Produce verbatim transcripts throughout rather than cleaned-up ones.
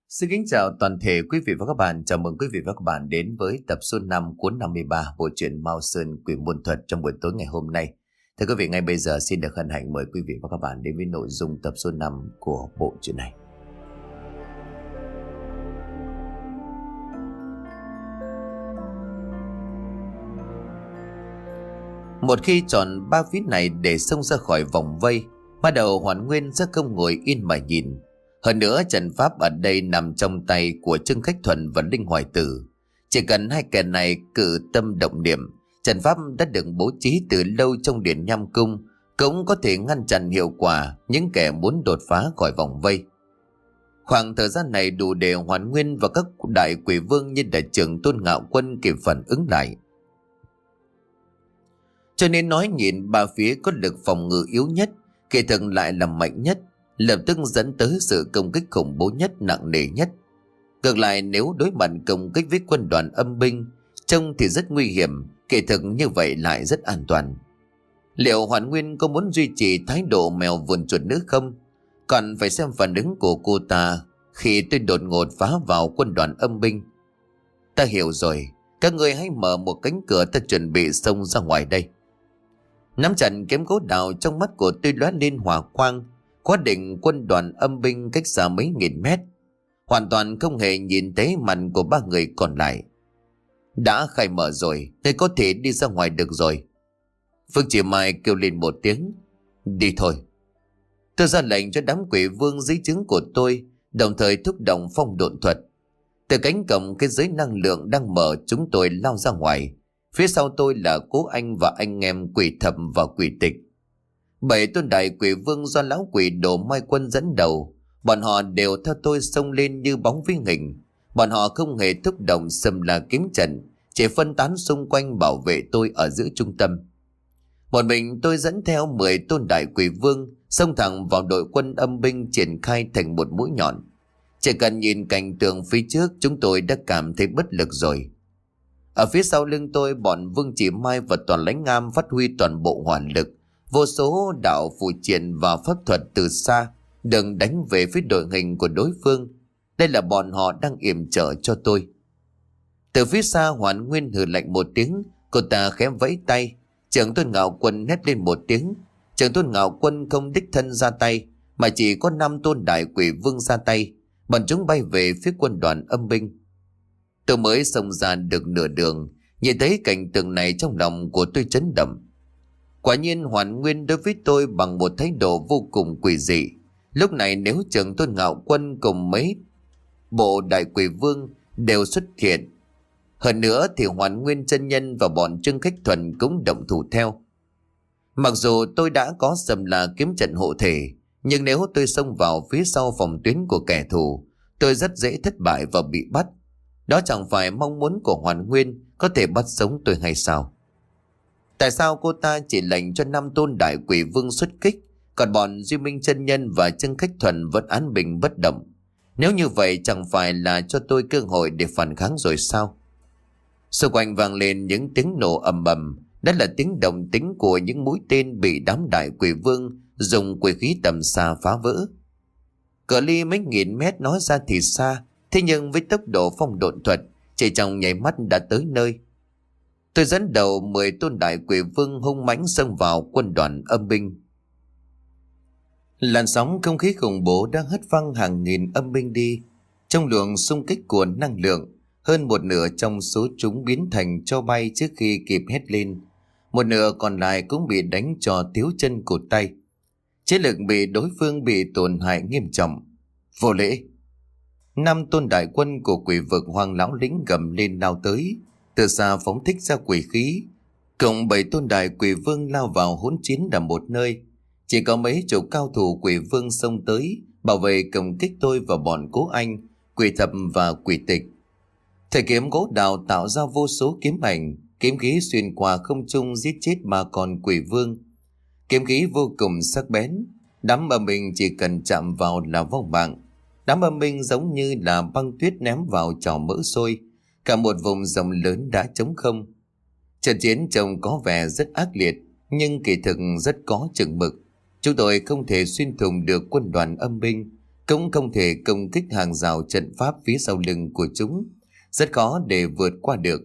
Xin kính chào toàn thể quý vị và các bạn. Chào mừng quý vị và các bạn đến với tập số năm cuốn năm mươi ba bộ truyện Mao Sơn Quỷ Môn Thuật trong buổi tối ngày hôm nay. Thưa quý vị, ngay bây giờ xin được hân hạnh mời quý vị và các bạn đến với nội dung tập số năm của bộ truyện này. Một khi chọn ba phía này để xông ra khỏi vòng vây, bắt đầu Hoàn Nguyên sẽ không ngồi yên mà nhìn. Hơn nữa, trận pháp ở đây nằm trong tay của Trương Khách Thuần và Linh Hoài Tử. Chỉ cần hai kẻ này cử tâm động niệm, trận pháp đã được bố trí từ lâu trong Điện Nham Cung cũng có thể ngăn chặn hiệu quả những kẻ muốn đột phá khỏi vòng vây. Khoảng thời gian này đủ để Hoàn Nguyên và các đại quỷ vương như đại trưởng Tôn Ngạo Quân kịp phản ứng lại. Cho nên nói nhìn ba phía có lực phòng ngự yếu nhất, kỳ thực lại là mạnh nhất, lập tức dẫn tới sự công kích khủng bố nhất, nặng nề nhất. Ngược lại, nếu đối mặt công kích với quân đoàn âm binh, trông thì rất nguy hiểm, kỳ thực như vậy lại rất an toàn. Liệu Hoàn Nguyên có muốn duy trì thái độ mèo vườn chuột nữa không? Còn phải xem phản ứng của cô ta khi tôi đột ngột phá vào quân đoàn âm binh. Ta hiểu rồi, các ngươi hãy mở một cánh cửa, ta chuẩn bị xông ra ngoài đây. Nắm chặt kiếm gỗ đào, trong mắt của tôi lóe lên hỏa quang. Quá định quân đoàn âm binh cách xa mấy nghìn mét, hoàn toàn không hề nhìn thấy mặt của ba người còn lại. Đã khai mở rồi, thì có thể đi ra ngoài được rồi. Phương Chỉ Mai kêu lên một tiếng. Đi thôi. Tôi ra lệnh cho đám quỷ vương dưới trướng của tôi, đồng thời thúc động phong độn thuật. Từ cánh cổng cái giới năng lượng đang mở, chúng tôi lao ra ngoài. Phía sau tôi là Cố Anh và anh em Quỷ Thập và Quỷ Tịch. Bảy tôn đại quỷ vương do lão quỷ Đồ Mai Quân dẫn đầu, bọn họ đều theo tôi xông lên như bóng với hình. Bọn họ không hề thúc động xâm la kiếm trận, chỉ phân tán xung quanh bảo vệ tôi ở giữa trung tâm. Một mình tôi dẫn theo mười tôn đại quỷ vương xông thẳng vào đội quân âm binh, triển khai thành một mũi nhọn. Chỉ cần nhìn cảnh tượng phía trước, chúng tôi đã cảm thấy bất lực rồi. Ở phía sau lưng tôi, bọn Vương Chỉ Mai và Toàn Lãnh Ngam phát huy toàn bộ hỏa lực. Vô số đạo phù triện và pháp thuật từ xa đừng đánh về phía đội hình của đối phương. Đây là bọn họ đang yểm trợ cho tôi. Từ phía xa, Hoàn Nguyên hừ lạnh một tiếng, cô ta khẽ vẫy tay. Trưởng Tôn Ngạo Quân hét lên một tiếng. Trưởng Tôn Ngạo Quân không đích thân ra tay, mà chỉ có năm tôn đại quỷ vương ra tay. Bọn chúng bay về phía quân đoàn âm binh. Tôi mới xông ra được nửa đường, nhìn thấy cảnh tượng này trong lòng của tôi chấn động. Quả nhiên Hoàn Nguyên đối với tôi bằng một thái độ vô cùng quỷ dị. Lúc này nếu Trưởng Tôn Ngạo Quân cùng mấy bộ đại quỷ vương đều xuất hiện, hơn nữa thì Hoàn Nguyên chân nhân và bọn Trương Khách Thuần cũng động thủ theo. Mặc dù tôi đã có xâm la kiếm trận hộ thể, nhưng nếu tôi xông vào phía sau phòng tuyến của kẻ thù, tôi rất dễ thất bại và bị bắt. Đó chẳng phải mong muốn của Hoàn Nguyên có thể bắt sống tôi hay sao? Tại sao cô ta chỉ lệnh cho năm tôn đại quỷ vương xuất kích, còn bọn Duy Minh chân nhân và Trương Khách Thuần vẫn án bình bất động? Nếu như vậy chẳng phải là cho tôi cơ hội để phản kháng rồi sao? Xung quanh vang lên những tiếng nổ ầm ầm, đó là tiếng động tĩnh của những mũi tên bị đám đại quỷ vương dùng quỷ khí tầm xa phá vỡ. Cự ly mấy nghìn mét nói ra thì xa, thế nhưng với tốc độ phong độn thuật, chỉ trong nháy mắt đã tới nơi. Tôi dẫn đầu mười tôn đại quỷ vương hung mãnh xông vào quân đoàn âm binh. Làn sóng không khí khủng bố đang hất văng hàng nghìn âm binh đi. Trong luồng xung kích của năng lượng, hơn một nửa trong số chúng biến thành tro bay trước khi kịp hét lên. Một nửa còn lại cũng bị đánh cho thiếu chân cụt tay. Chiến lực bị đối phương bị tổn hại nghiêm trọng. Vô lễ! Năm tôn đại quân của quỷ vực Hoàng Lão Lĩnh gầm lên lao tới, từ xa phóng thích ra quỷ khí. Cộng bảy tôn đại quỷ vương lao vào hỗn chiến ở một nơi. Chỉ có mấy chục cao thủ quỷ vương xông tới bảo vệ công kích tôi và bọn Cố Anh, Quỷ Thập và Quỷ Tịch. Thời kiếm gỗ đào tạo ra vô số kiếm ảnh, kiếm khí xuyên qua không trung giết chết ba con quỷ vương. Kiếm khí vô cùng sắc bén, đám âm binh chỉ cần chạm vào là vong mạng. Đám âm binh giống như là băng tuyết ném vào chảo mỡ sôi, cả một vùng rộng lớn đã trống không. Trận chiến trông có vẻ rất ác liệt, nhưng kỳ thực rất có chừng mực. Chúng tôi không thể xuyên thủng được quân đoàn âm binh, cũng không thể công kích hàng rào trận pháp phía sau lưng của chúng, rất khó để vượt qua được.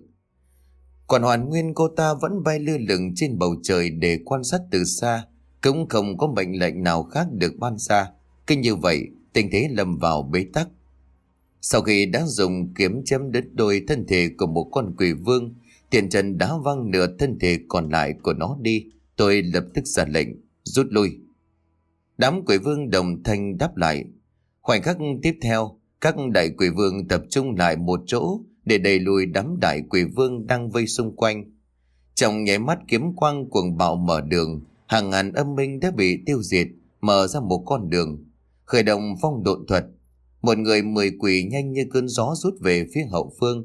Còn Hoàn Nguyên, cô ta vẫn bay lơ lửng trên bầu trời để quan sát từ xa, cũng không có mệnh lệnh nào khác được ban ra. Cứ như vậy, tình thế lâm vào bế tắc. Sau khi đã dùng kiếm chém đứt đôi thân thể của một con quỷ vương, tiền trần đá văng nửa thân thể còn lại của nó đi, tôi lập tức ra lệnh rút lui. Đám quỷ vương đồng thanh đáp lại. Khoảnh khắc tiếp theo, các đại quỷ vương tập trung lại một chỗ để đẩy lùi đám đại quỷ vương đang vây xung quanh. Trong nháy mắt kiếm quang cuồng bạo mở đường, hàng ngàn âm binh đã bị tiêu diệt, mở ra một con đường. Khởi động phong độn thuật, một người mười quỷ nhanh như cơn gió rút về phía hậu phương.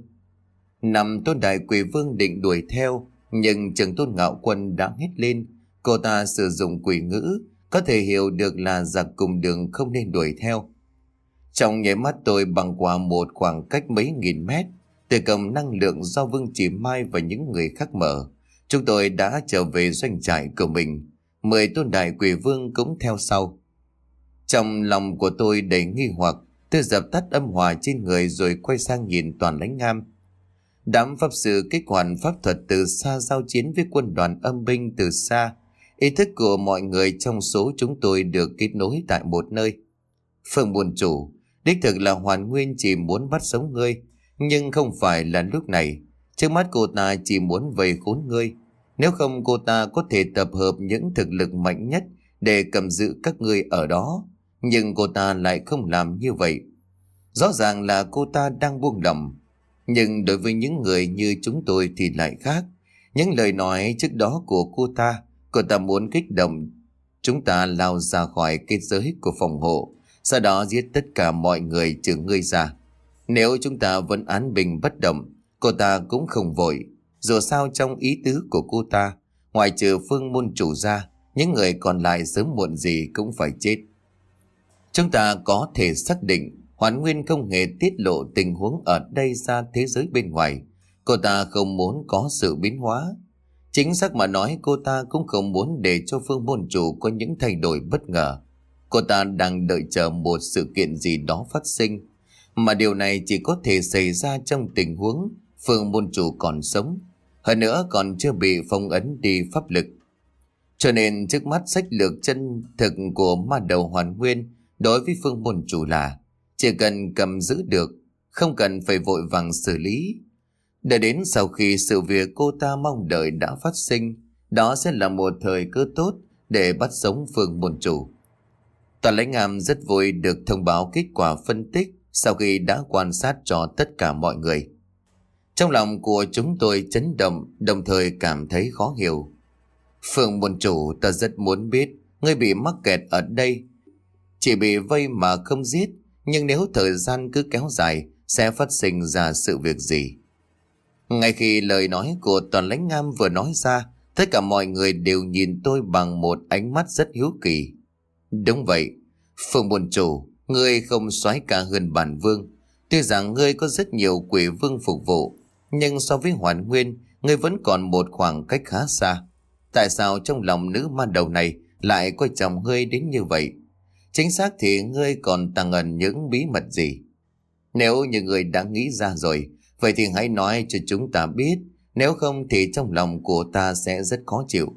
Năm tôn đại quỷ vương định đuổi theo, nhưng Trường Tôn Ngạo Quân đã hét lên. Cô ta sử dụng quỷ ngữ, có thể hiểu được là giặc cùng đường không nên đuổi theo. Trong nháy mắt tôi băng qua một khoảng cách mấy nghìn mét, từ cầm năng lượng do Vương Chỉ Mai và những người khác mở, chúng tôi đã trở về doanh trại của mình. Mười tôn đại quỷ vương cũng theo sau. Trong lòng của tôi đầy nghi hoặc, tôi dập tắt âm hòa trên người rồi quay sang nhìn Toàn Lãnh Ngam. Đám pháp sư kích hoạt pháp thuật từ xa giao chiến với quân đoàn âm binh từ xa. Ý thức của mọi người trong số chúng tôi được kết nối tại một nơi. Phương Môn Chủ, đích thực là Hoàn Nguyên chỉ muốn bắt sống ngươi, nhưng không phải là lúc này. Trước mắt cô ta chỉ muốn vây khốn ngươi. Nếu không, cô ta có thể tập hợp những thực lực mạnh nhất để cầm giữ các ngươi ở đó. Nhưng cô ta lại không làm như vậy. Rõ ràng là cô ta đang buông lỏng. Nhưng đối với những người như chúng tôi thì lại khác. Những lời nói trước đó của cô ta, cô ta muốn kích động chúng ta lao ra khỏi kết giới của phòng hộ, sau đó giết tất cả mọi người trừ ngươi ra. Nếu chúng ta vẫn án bình bất động, cô ta cũng không vội. Dù sao trong ý tứ của cô ta, ngoài trừ Phương Môn Chủ ra, những người còn lại sớm muộn gì cũng phải chết. Chúng ta có thể xác định Hoàn Nguyên không hề tiết lộ tình huống ở đây ra thế giới bên ngoài. Cô ta không muốn có sự biến hóa. Chính xác mà nói, cô ta cũng không muốn để cho Phương Môn Chủ có những thay đổi bất ngờ. Cô ta đang đợi chờ một sự kiện gì đó phát sinh, mà điều này chỉ có thể xảy ra trong tình huống Phương Môn Chủ còn sống, hơn nữa còn chưa bị phong ấn đi pháp lực. Cho nên trước mắt sách lược chân thực của ma đầu Hoàn Nguyên đối với Phương Môn Chủ là chỉ cần cầm giữ được, không cần phải vội vàng xử lý. Đợi đến sau khi sự việc cô ta mong đợi đã phát sinh, đó sẽ là một thời cơ tốt để bắt sống Phương Môn Chủ. Toàn Lãnh Ngam rất vui được thông báo kết quả phân tích sau khi đã quan sát cho tất cả mọi người. Trong lòng của chúng tôi chấn động, đồng thời cảm thấy khó hiểu. Phương Môn Chủ, ta rất muốn biết ngươi bị mắc kẹt ở đây, chỉ bị vây mà không giết, nhưng nếu thời gian cứ kéo dài sẽ phát sinh ra sự việc gì? Ngay khi lời nói của Toàn Lãnh Ngam vừa nói ra, tất cả mọi người đều nhìn tôi bằng một ánh mắt rất hiếu kỳ. Đúng vậy, Phương Môn Chủ, ngươi không soái ca hơn bản vương. Tuy rằng ngươi có rất nhiều quỷ vương phục vụ, nhưng so với Hoàn Nguyên, ngươi vẫn còn một khoảng cách khá xa. Tại sao trong lòng nữ ma đầu này lại coi trọng ngươi đến như vậy? Chính xác thì ngươi còn tàng ẩn những bí mật gì? Nếu như ngươi đã nghĩ ra rồi, vậy thì hãy nói cho chúng ta biết, nếu không thì trong lòng của ta sẽ rất khó chịu.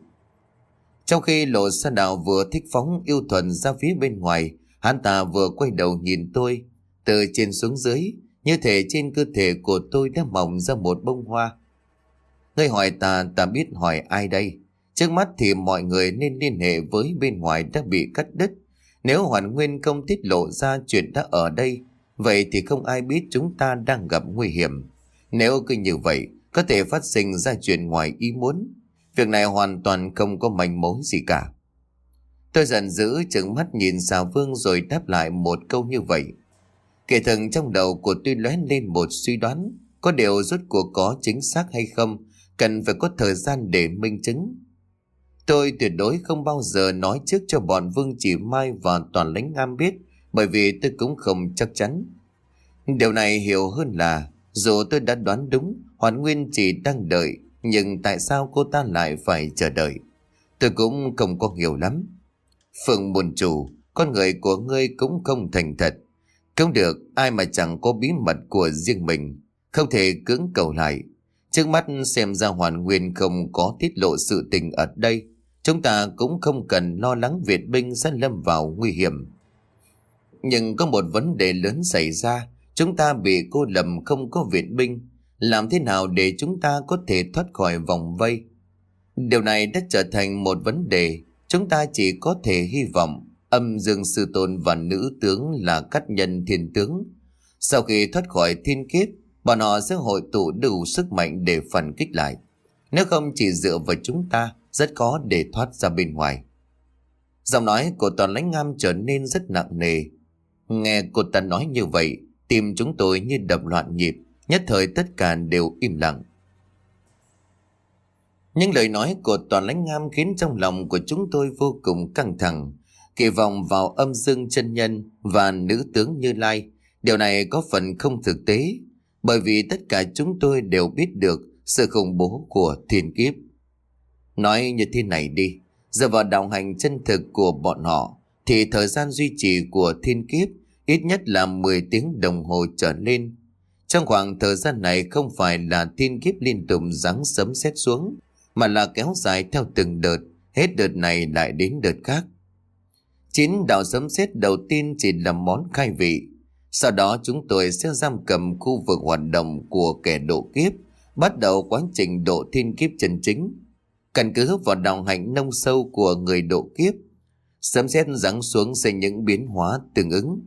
Trong khi Lộ Sa Đạo vừa thích phóng yêu thuần ra phía bên ngoài, hắn ta vừa quay đầu nhìn tôi. Từ trên xuống dưới, như thể trên cơ thể của tôi đã mọc ra một bông hoa. Ngươi hỏi ta, ta biết hỏi ai đây? Trước mắt thì mọi người nên liên hệ với bên ngoài đã bị cắt đứt. Nếu Hoàn Nguyên không tiết lộ ra chuyện đã ở đây, vậy thì không ai biết chúng ta đang gặp nguy hiểm. Nếu cứ như vậy, có thể phát sinh ra chuyện ngoài ý muốn. Việc này hoàn toàn không có manh mối gì cả. Tôi giận dữ trừng mắt nhìn Xà Vương rồi đáp lại một câu như vậy. Kể thần trong đầu của tôi lóe lên một suy đoán, có điều rốt cuộc có chính xác hay không, cần phải có thời gian để minh chứng. Tôi tuyệt đối không bao giờ nói trước cho bọn Vương Chỉ Mai và Toàn Lãnh Ngam biết, bởi vì tôi cũng không chắc chắn. Điều này hiểu hơn là, dù tôi đã đoán đúng, Hoàn Nguyên chỉ đang đợi, nhưng tại sao cô ta lại phải chờ đợi? Tôi cũng không có hiểu lắm. Phương Môn Chủ, con người của ngươi cũng không thành thật. Không được, ai mà chẳng có bí mật của riêng mình, không thể cưỡng cầu lại. Trước mắt xem ra Hoàn Nguyên không có tiết lộ sự tình ở đây, chúng ta cũng không cần lo lắng Việt binh sẽ lâm vào nguy hiểm. Nhưng có một vấn đề lớn xảy ra, chúng ta bị cô lập không có viện binh. Làm thế nào để chúng ta có thể thoát khỏi vòng vây? Điều này đã trở thành một vấn đề. Chúng ta chỉ có thể hy vọng Âm Dương Sư Tôn và nữ tướng là Cát Nhân Thiên Tướng, sau khi thoát khỏi thiên kiếp, bọn họ sẽ hội tụ đủ sức mạnh để phản kích lại. Nếu không, chỉ dựa vào chúng ta rất khó để thoát ra bên ngoài. Giọng nói của Toàn Lãnh Ngam trở nên rất nặng nề. Nghe cô ta nói như vậy, tim chúng tôi như đập loạn nhịp, nhất thời tất cả đều im lặng. Những lời nói của Toàn Lãnh Ngam khiến trong lòng của chúng tôi vô cùng căng thẳng. Kỳ vọng vào Âm Dương chân nhân và nữ tướng Như Lai, điều này có phần không thực tế, bởi vì tất cả chúng tôi đều biết được sự khủng bố của thiên kiếp. Nói như thế này đi, dựa vào đạo hành chân thực của bọn họ, thì thời gian duy trì của thiên kiếp ít nhất là mười tiếng đồng hồ trở lên. Trong khoảng thời gian này không phải là thiên kiếp liên tục giáng sấm sét xuống, mà là kéo dài theo từng đợt, hết đợt này lại đến đợt khác. Chín đạo sấm sét đầu tiên chỉ là món khai vị, sau đó chúng tôi sẽ giam cầm khu vực hoạt động của kẻ độ kiếp, bắt đầu quá trình độ thiên kiếp chân chính. Căn cứ vào đạo hạnh nông sâu của người độ kiếp, sấm sét giáng xuống sẽ những biến hóa tương ứng.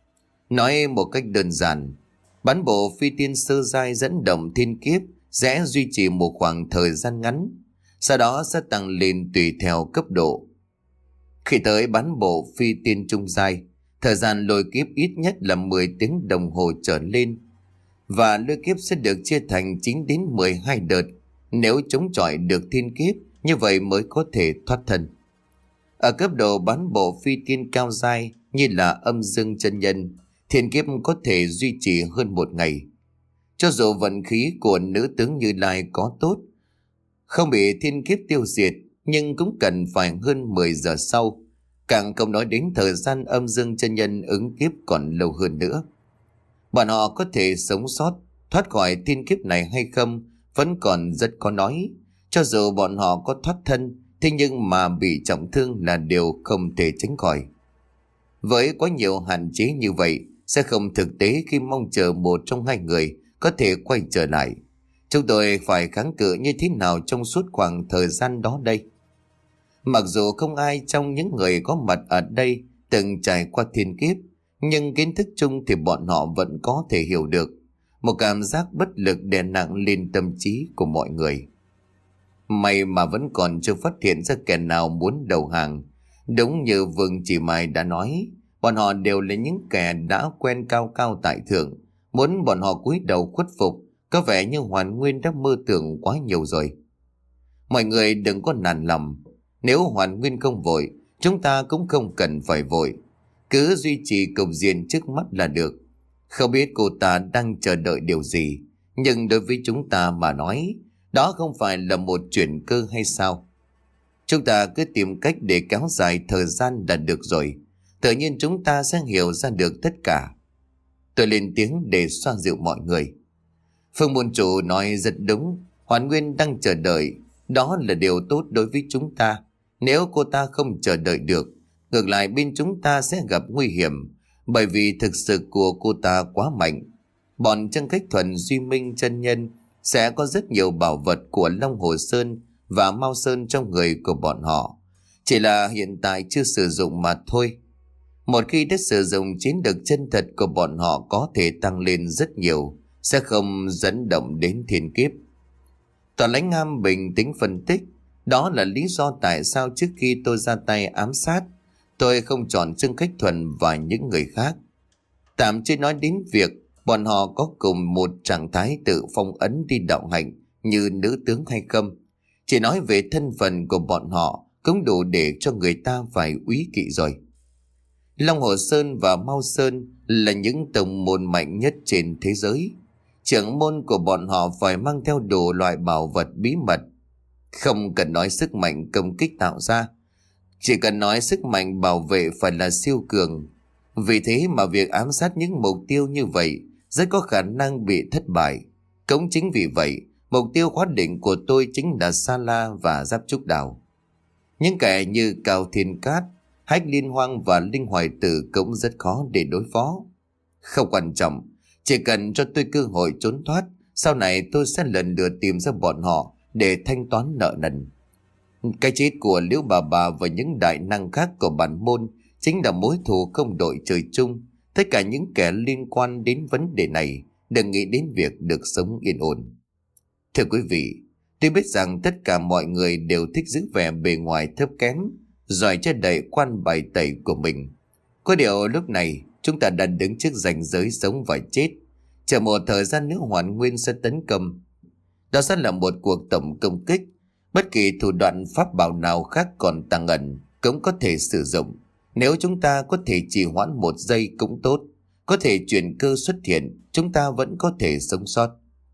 Nói một cách đơn giản, bán bộ phi tiên sơ giai dẫn động thiên kiếp sẽ duy trì một khoảng thời gian ngắn, sau đó sẽ tăng lên tùy theo cấp độ. Khi tới bán bộ phi tiên trung giai, thời gian lôi kiếp ít nhất là mười tiếng đồng hồ trở lên, và lôi kiếp sẽ được chia thành chín đến mười hai đợt. Nếu chống chọi được thiên kiếp, như vậy mới có thể thoát thân. Ở cấp độ bán bộ phi tiên cao giai như là Âm Dương chân nhân, thiên kiếp có thể duy trì hơn một ngày. Cho dù vận khí của nữ tướng Như Lai có tốt, không bị thiên kiếp tiêu diệt, nhưng cũng cần phải hơn mười giờ sau. Càng không nói đến thời gian Âm Dương chân nhân ứng kiếp còn lâu hơn nữa. Bọn họ có thể sống sót, thoát khỏi thiên kiếp này hay không vẫn còn rất khó nói. Cho dù bọn họ có thoát thân, thế nhưng mà bị trọng thương là điều không thể tránh khỏi. Với quá nhiều hạn chế như vậy, sẽ không thực tế khi mong chờ một trong hai người có thể quay trở lại. Chúng tôi phải kháng cự như thế nào trong suốt khoảng thời gian đó đây? Mặc dù không ai trong những người có mặt ở đây từng trải qua thiên kiếp, nhưng kiến thức chung thì bọn họ vẫn có thể hiểu được. Một cảm giác bất lực đè nặng lên tâm trí của mọi người. May mà vẫn còn chưa phát hiện ra kẻ nào muốn đầu hàng. Đúng như Vương Chỉ Mai đã nói, bọn họ đều là những kẻ đã quen cao cao tại thượng. Muốn bọn họ cúi đầu khuất phục, có vẻ như Hoàn Nguyên đã mơ tưởng quá nhiều rồi. Mọi người đừng có nản lòng. Nếu Hoàn Nguyên không vội, chúng ta cũng không cần phải vội. Cứ duy trì cục diện trước mắt là được. Không biết cô ta đang chờ đợi điều gì, nhưng đối với chúng ta mà nói, đó không phải là một chuyển cơ hay sao? Chúng ta cứ tìm cách để kéo dài thời gian là được rồi. Tự nhiên chúng ta sẽ hiểu ra được tất cả. Tôi lên tiếng để xoa dịu mọi người. Phương môn chủ nói rất đúng. Hoàn Nguyên đang chờ đợi, đó là điều tốt đối với chúng ta. Nếu cô ta không chờ đợi được, ngược lại bên chúng ta sẽ gặp nguy hiểm, bởi vì thực sự của cô ta quá mạnh. Bọn chân khách thuần Duy Minh chân nhân sẽ có rất nhiều bảo vật của Long Hồ Sơn và Mao Sơn trong người của bọn họ, chỉ là hiện tại chưa sử dụng mà thôi. Một khi đã sử dụng, chiến lực chân thật của bọn họ có thể tăng lên rất nhiều, sẽ không dẫn động đến thiên kiếp. Toàn Lãnh Ngam bình tĩnh phân tích, đó là lý do tại sao trước khi tôi ra tay ám sát, tôi không chọn Trương Khách Thuần và những người khác. Tạm chưa nói đến việc bọn họ có cùng một trạng thái tự phong ấn đi đạo hạnh như nữ tướng hay không. Chỉ nói về thân phận của bọn họ cũng đủ để cho người ta phải úy kỵ rồi. Long Hồ Sơn và Mao Sơn là những tông môn mạnh nhất trên thế giới. Trưởng môn của bọn họ phải mang theo đủ loại bảo vật bí mật. Không cần nói sức mạnh công kích tạo ra, Chỉ cần nói sức mạnh bảo vệ phải là siêu cường. Vì thế mà việc ám sát những mục tiêu như vậy rất có khả năng bị thất bại. Cũng chính vì vậy, mục tiêu khóa định của tôi chính là Sa La và Giáp Trúc Đào. Những kẻ như Cao Thiên Cát, Hách Liên Hoang và Linh Hoài Tử cũng rất khó để đối phó. Không quan trọng, chỉ cần cho tôi cơ hội trốn thoát, sau này tôi sẽ lần lượt tìm ra bọn họ để thanh toán nợ nần. Cái chết của Liễu Bà Bà và những đại năng khác của bản môn chính là mối thù không đội trời chung. Tất cả những kẻ liên quan đến vấn đề này đừng nghĩ đến việc được sống yên ổn. Thưa quý vị, tôi biết rằng tất cả mọi người đều thích giữ vẻ bề ngoài thấp kém, giỏi che đậy quan bài tẩy của mình. Có điều lúc này chúng ta đang đứng trước ranh giới sống và chết. Chờ một thời gian nữa Hoàn Nguyên sẽ tấn công. Đó sẽ là một cuộc tổng công kích. Bất kỳ thủ đoạn pháp bảo nào khác còn tàng ẩn cũng có thể sử dụng. Nếu chúng ta có thể trì hoãn một giây cũng tốt, có thể chuyển cơ xuất hiện, chúng ta vẫn có thể sống sót.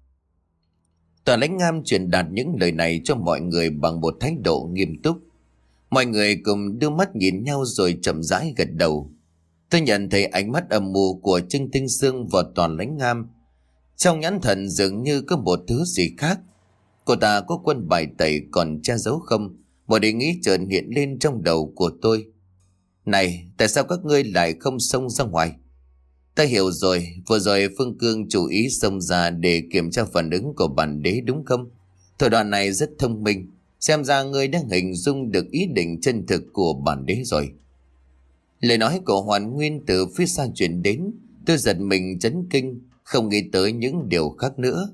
Tòa Lãnh Ngam truyền đạt những lời này cho mọi người bằng một thái độ nghiêm túc. Mọi người cùng đưa mắt nhìn nhau rồi chậm rãi gật đầu. Tôi nhận thấy ánh mắt âm mưu của Trương Tinh Sương vào Tòa Lãnh Ngam. Trong nhãn thần dường như có một thứ gì khác. Cô ta có quân bài tẩy còn che giấu không? Một ý nghĩ chợt hiện lên trong đầu của tôi. Này, tại sao các ngươi lại không xông ra ngoài? Ta hiểu rồi, vừa rồi Phương Cương chủ ý xông ra để kiểm tra phản ứng của bản đế đúng không? Thủ đoạn này rất thông minh. Xem ra ngươi đã hình dung được ý định chân thực của bản đế rồi. Lời nói của Hoàn Nguyên từ phía xa truyền đến. Tôi giật mình chấn kinh, không nghĩ tới những điều khác nữa.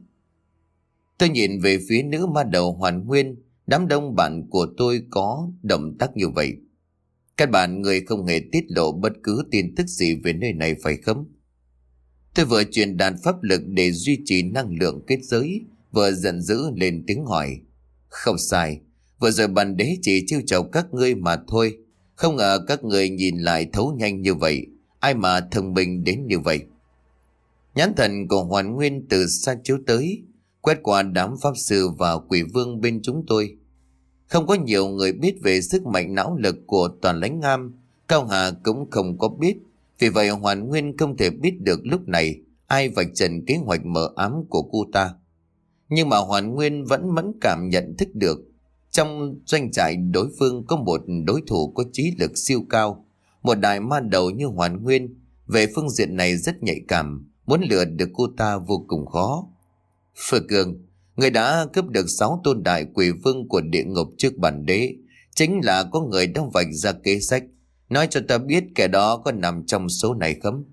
Tôi nhìn về phía nữ ma đầu Hoàn Nguyên. Đám đông bạn của tôi có động tác như vậy. Các bạn người không hề tiết lộ bất cứ tin tức gì về nơi này phải không? Tôi vừa truyền đạt pháp lực để duy trì năng lượng kết giới, vừa giận dữ lên tiếng hỏi. Không sai, vừa rồi bản đế chỉ trêu chọc các ngươi mà thôi. Không ngờ các ngươi nhìn lại thấu nhanh như vậy. Ai mà thông minh đến như vậy? Nhãn thần của Hoàn Nguyên từ xa chiếu tới, quét qua đám pháp sư và quỷ vương bên chúng tôi. Không có nhiều người biết về sức mạnh não lực của Toàn Lãnh Ngam. Cao Hà cũng không có biết. Vì vậy Hoàn Nguyên không thể biết được lúc này ai vạch trần kế hoạch mờ ám của cô ta. Nhưng mà Hoàn Nguyên vẫn mẫn cảm nhận thức được. Trong doanh trại đối phương có một đối thủ có trí lực siêu cao. Một đại ma đầu như Hoàn Nguyên. Về phương diện này rất nhạy cảm. Muốn lừa được cô ta vô cùng khó. Phương Cường, người đã cướp được sáu tôn đại quỷ vương của địa ngục trước bản đế. Chính là có người đang vạch ra kế sách. Nói cho ta biết kẻ đó có nằm trong số này không?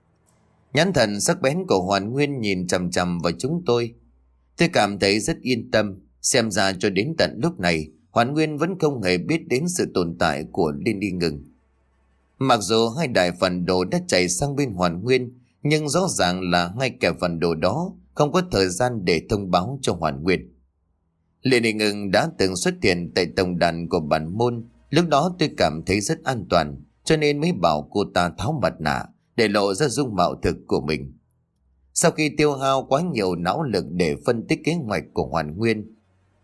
Nhãn thần sắc bén của Hoàn Nguyên nhìn chằm chằm vào chúng tôi. Tôi cảm thấy rất yên tâm. Xem ra cho đến tận lúc này Hoàn Nguyên vẫn không hề biết đến sự tồn tại của Liên Y Ngừng. Mặc dù hai đại phần đồ đã chạy sang bên Hoàn Nguyên, nhưng rõ ràng là hai kẻ phần đồ đó không có thời gian để thông báo cho Hoàn Nguyên. Liên Y Ngừng đã từng xuất hiện tại tổng đàn của bản môn. Lúc đó tôi cảm thấy rất an toàn, cho nên mới bảo cô ta tháo mặt nạ để lộ ra dung mạo thực của mình. Sau khi tiêu hao quá nhiều não lực để phân tích kế hoạch của Hoàn Nguyên,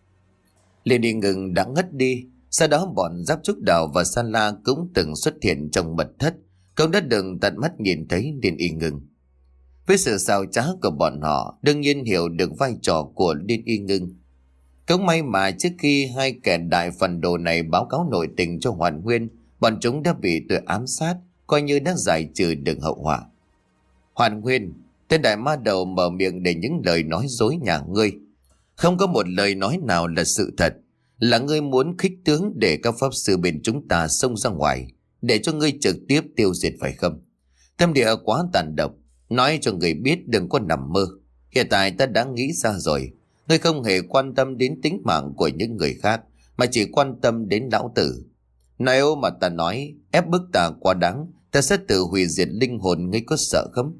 Liên Y Ngừng đã ngất đi. Sau đó bọn Giáp Trúc Đào và Sa La cũng từng xuất hiện trong mật thất, cũng đã đừng tận mắt nhìn thấy Liên Y Ngừng. Với sự xào trá của bọn họ, đương nhiên hiểu được vai trò của Liên Y Ngừng. Cũng may mà trước khi hai kẻ đại phần đồ này báo cáo nội tình cho Hoàn Nguyên, bọn chúng đã bị tôi ám sát, coi như đã giải trừ được hậu họa. Hoàn Nguyên, tên đại ma đầu mở miệng để những lời nói dối nhà ngươi. Không có một lời nói nào là sự thật. Là ngươi muốn khích tướng để các pháp sư bên chúng ta xông ra ngoài, để cho ngươi trực tiếp tiêu diệt phải không? Tâm địa quá tàn độc, nói cho người biết đừng có nằm mơ. Hiện tại ta đã nghĩ ra rồi. Ngươi không hề quan tâm đến tính mạng của những người khác, mà chỉ quan tâm đến lão tử. Nếu mà ta nói ép bức ta quá đáng, ta sẽ tự hủy diệt linh hồn, ngươi có sợ không?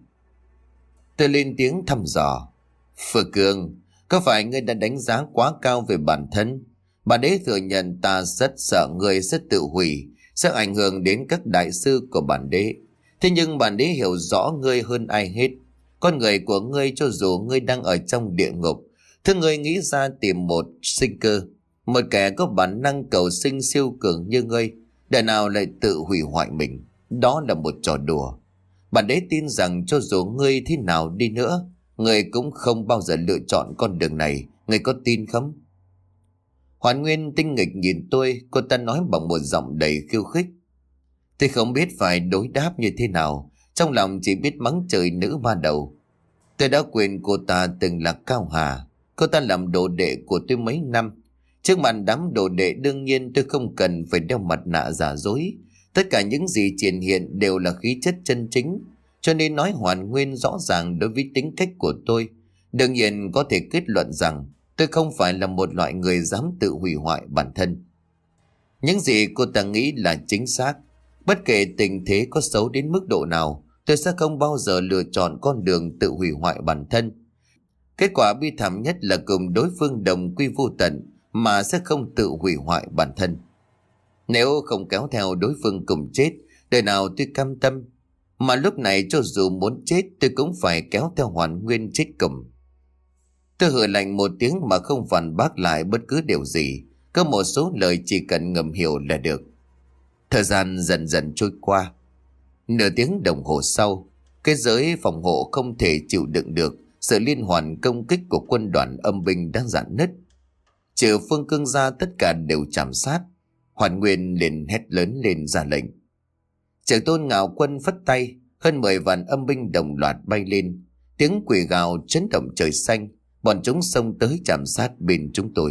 Tôi lên tiếng thăm dò. Phượng Cường, có phải ngươi đã đánh giá quá cao về bản thân? Bà đế thừa nhận ta rất sợ ngươi sẽ tự hủy, sẽ ảnh hưởng đến các đại sư của bản đế. Thế nhưng bản đế hiểu rõ ngươi hơn ai hết. Con người của ngươi cho dù ngươi đang ở trong địa ngục, thứ ngươi nghĩ ra tìm một sinh cơ, một kẻ có bản năng cầu sinh siêu cường như ngươi, Đời nào lại tự hủy hoại mình. Đó là một trò đùa. Bản đế tin rằng cho dù ngươi thế nào đi nữa, ngươi cũng không bao giờ lựa chọn con đường này. Ngươi có tin không? Hoàn Nguyên tinh nghịch nhìn tôi. Cô ta nói bằng một giọng đầy khiêu khích. Tôi không biết phải đối đáp như thế nào. Trong lòng chỉ biết mắng trời nữ ba đầu. Tôi đã quên cô ta từng là Cao Hà. Cô ta làm đồ đệ của tôi mấy năm. Trước mặt đám đồ đệ đương nhiên tôi không cần phải đeo mặt nạ giả dối. Tất cả những gì triển hiện đều là khí chất chân chính. Cho nên nói Hoàn Nguyên rõ ràng đối với tính cách của tôi. Đương nhiên có thể kết luận rằng tôi không phải là một loại người dám tự hủy hoại bản thân. Những gì cô ta nghĩ là chính xác. Bất kể tình thế có xấu đến mức độ nào, tôi sẽ không bao giờ lựa chọn con đường tự hủy hoại bản thân. Kết quả bi thảm nhất là cùng đối phương đồng quy vô tận mà sẽ không tự hủy hoại bản thân. Nếu không kéo theo đối phương cùng chết, đời nào tôi cam tâm. Mà lúc này cho dù muốn chết tôi cũng phải kéo theo Hoàn Nguyên chết cùng. Tôi hừ lạnh một tiếng mà không phản bác lại bất cứ điều gì. Có một số lời chỉ cần ngầm hiểu là được. Thời gian dần dần trôi qua. Nửa tiếng đồng hồ sau, cái giới phòng hộ không thể chịu đựng được sự liên hoàn công kích của quân đoàn âm binh đã rạn nứt. Trừ Phương Cương ra tất cả đều chạm sát. Hoàn Nguyên liền hét lớn lên ra lệnh. Trưởng tôn Ngạo Quân phất tay, hơn mười vạn âm binh đồng loạt bay lên. Tiếng quỷ gào chấn động trời xanh. Bọn chúng xông tới chạm sát bên chúng tôi.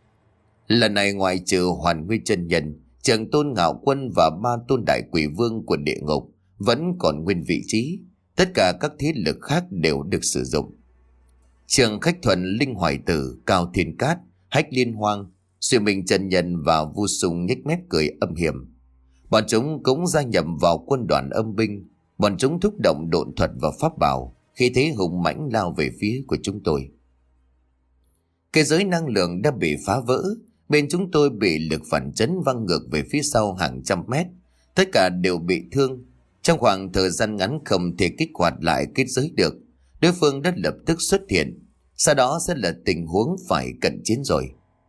Lần này ngoại trừ Hoàn Nguyên chân nhân, Trưởng tôn Ngạo Quân và ba tôn đại quỷ vương của địa ngục vẫn còn nguyên vị trí. Tất cả các thế lực khác đều được sử dụng. Trường Khách Thuần, Linh Hoài Tử, Cao Thiên Cát, Hách Liên Hoang, Suy Minh chân nhân và Vu Sung nhếch mép cười âm hiểm. Bọn chúng cũng gia nhập vào quân đoàn âm binh. Bọn chúng thúc động độn thuật và pháp bảo, khi thế hùng mãnh lao về phía của chúng tôi. Cái giới năng lượng đã bị phá vỡ. Bên chúng tôi bị lực phản chấn văng ngược về phía sau hàng trăm mét. Tất cả đều bị thương. Trong khoảng thời gian ngắn không thể kích hoạt lại kết giới được. Đối phương đã lập tức xuất hiện. Sau đó sẽ là tình huống phải cận chiến rồi.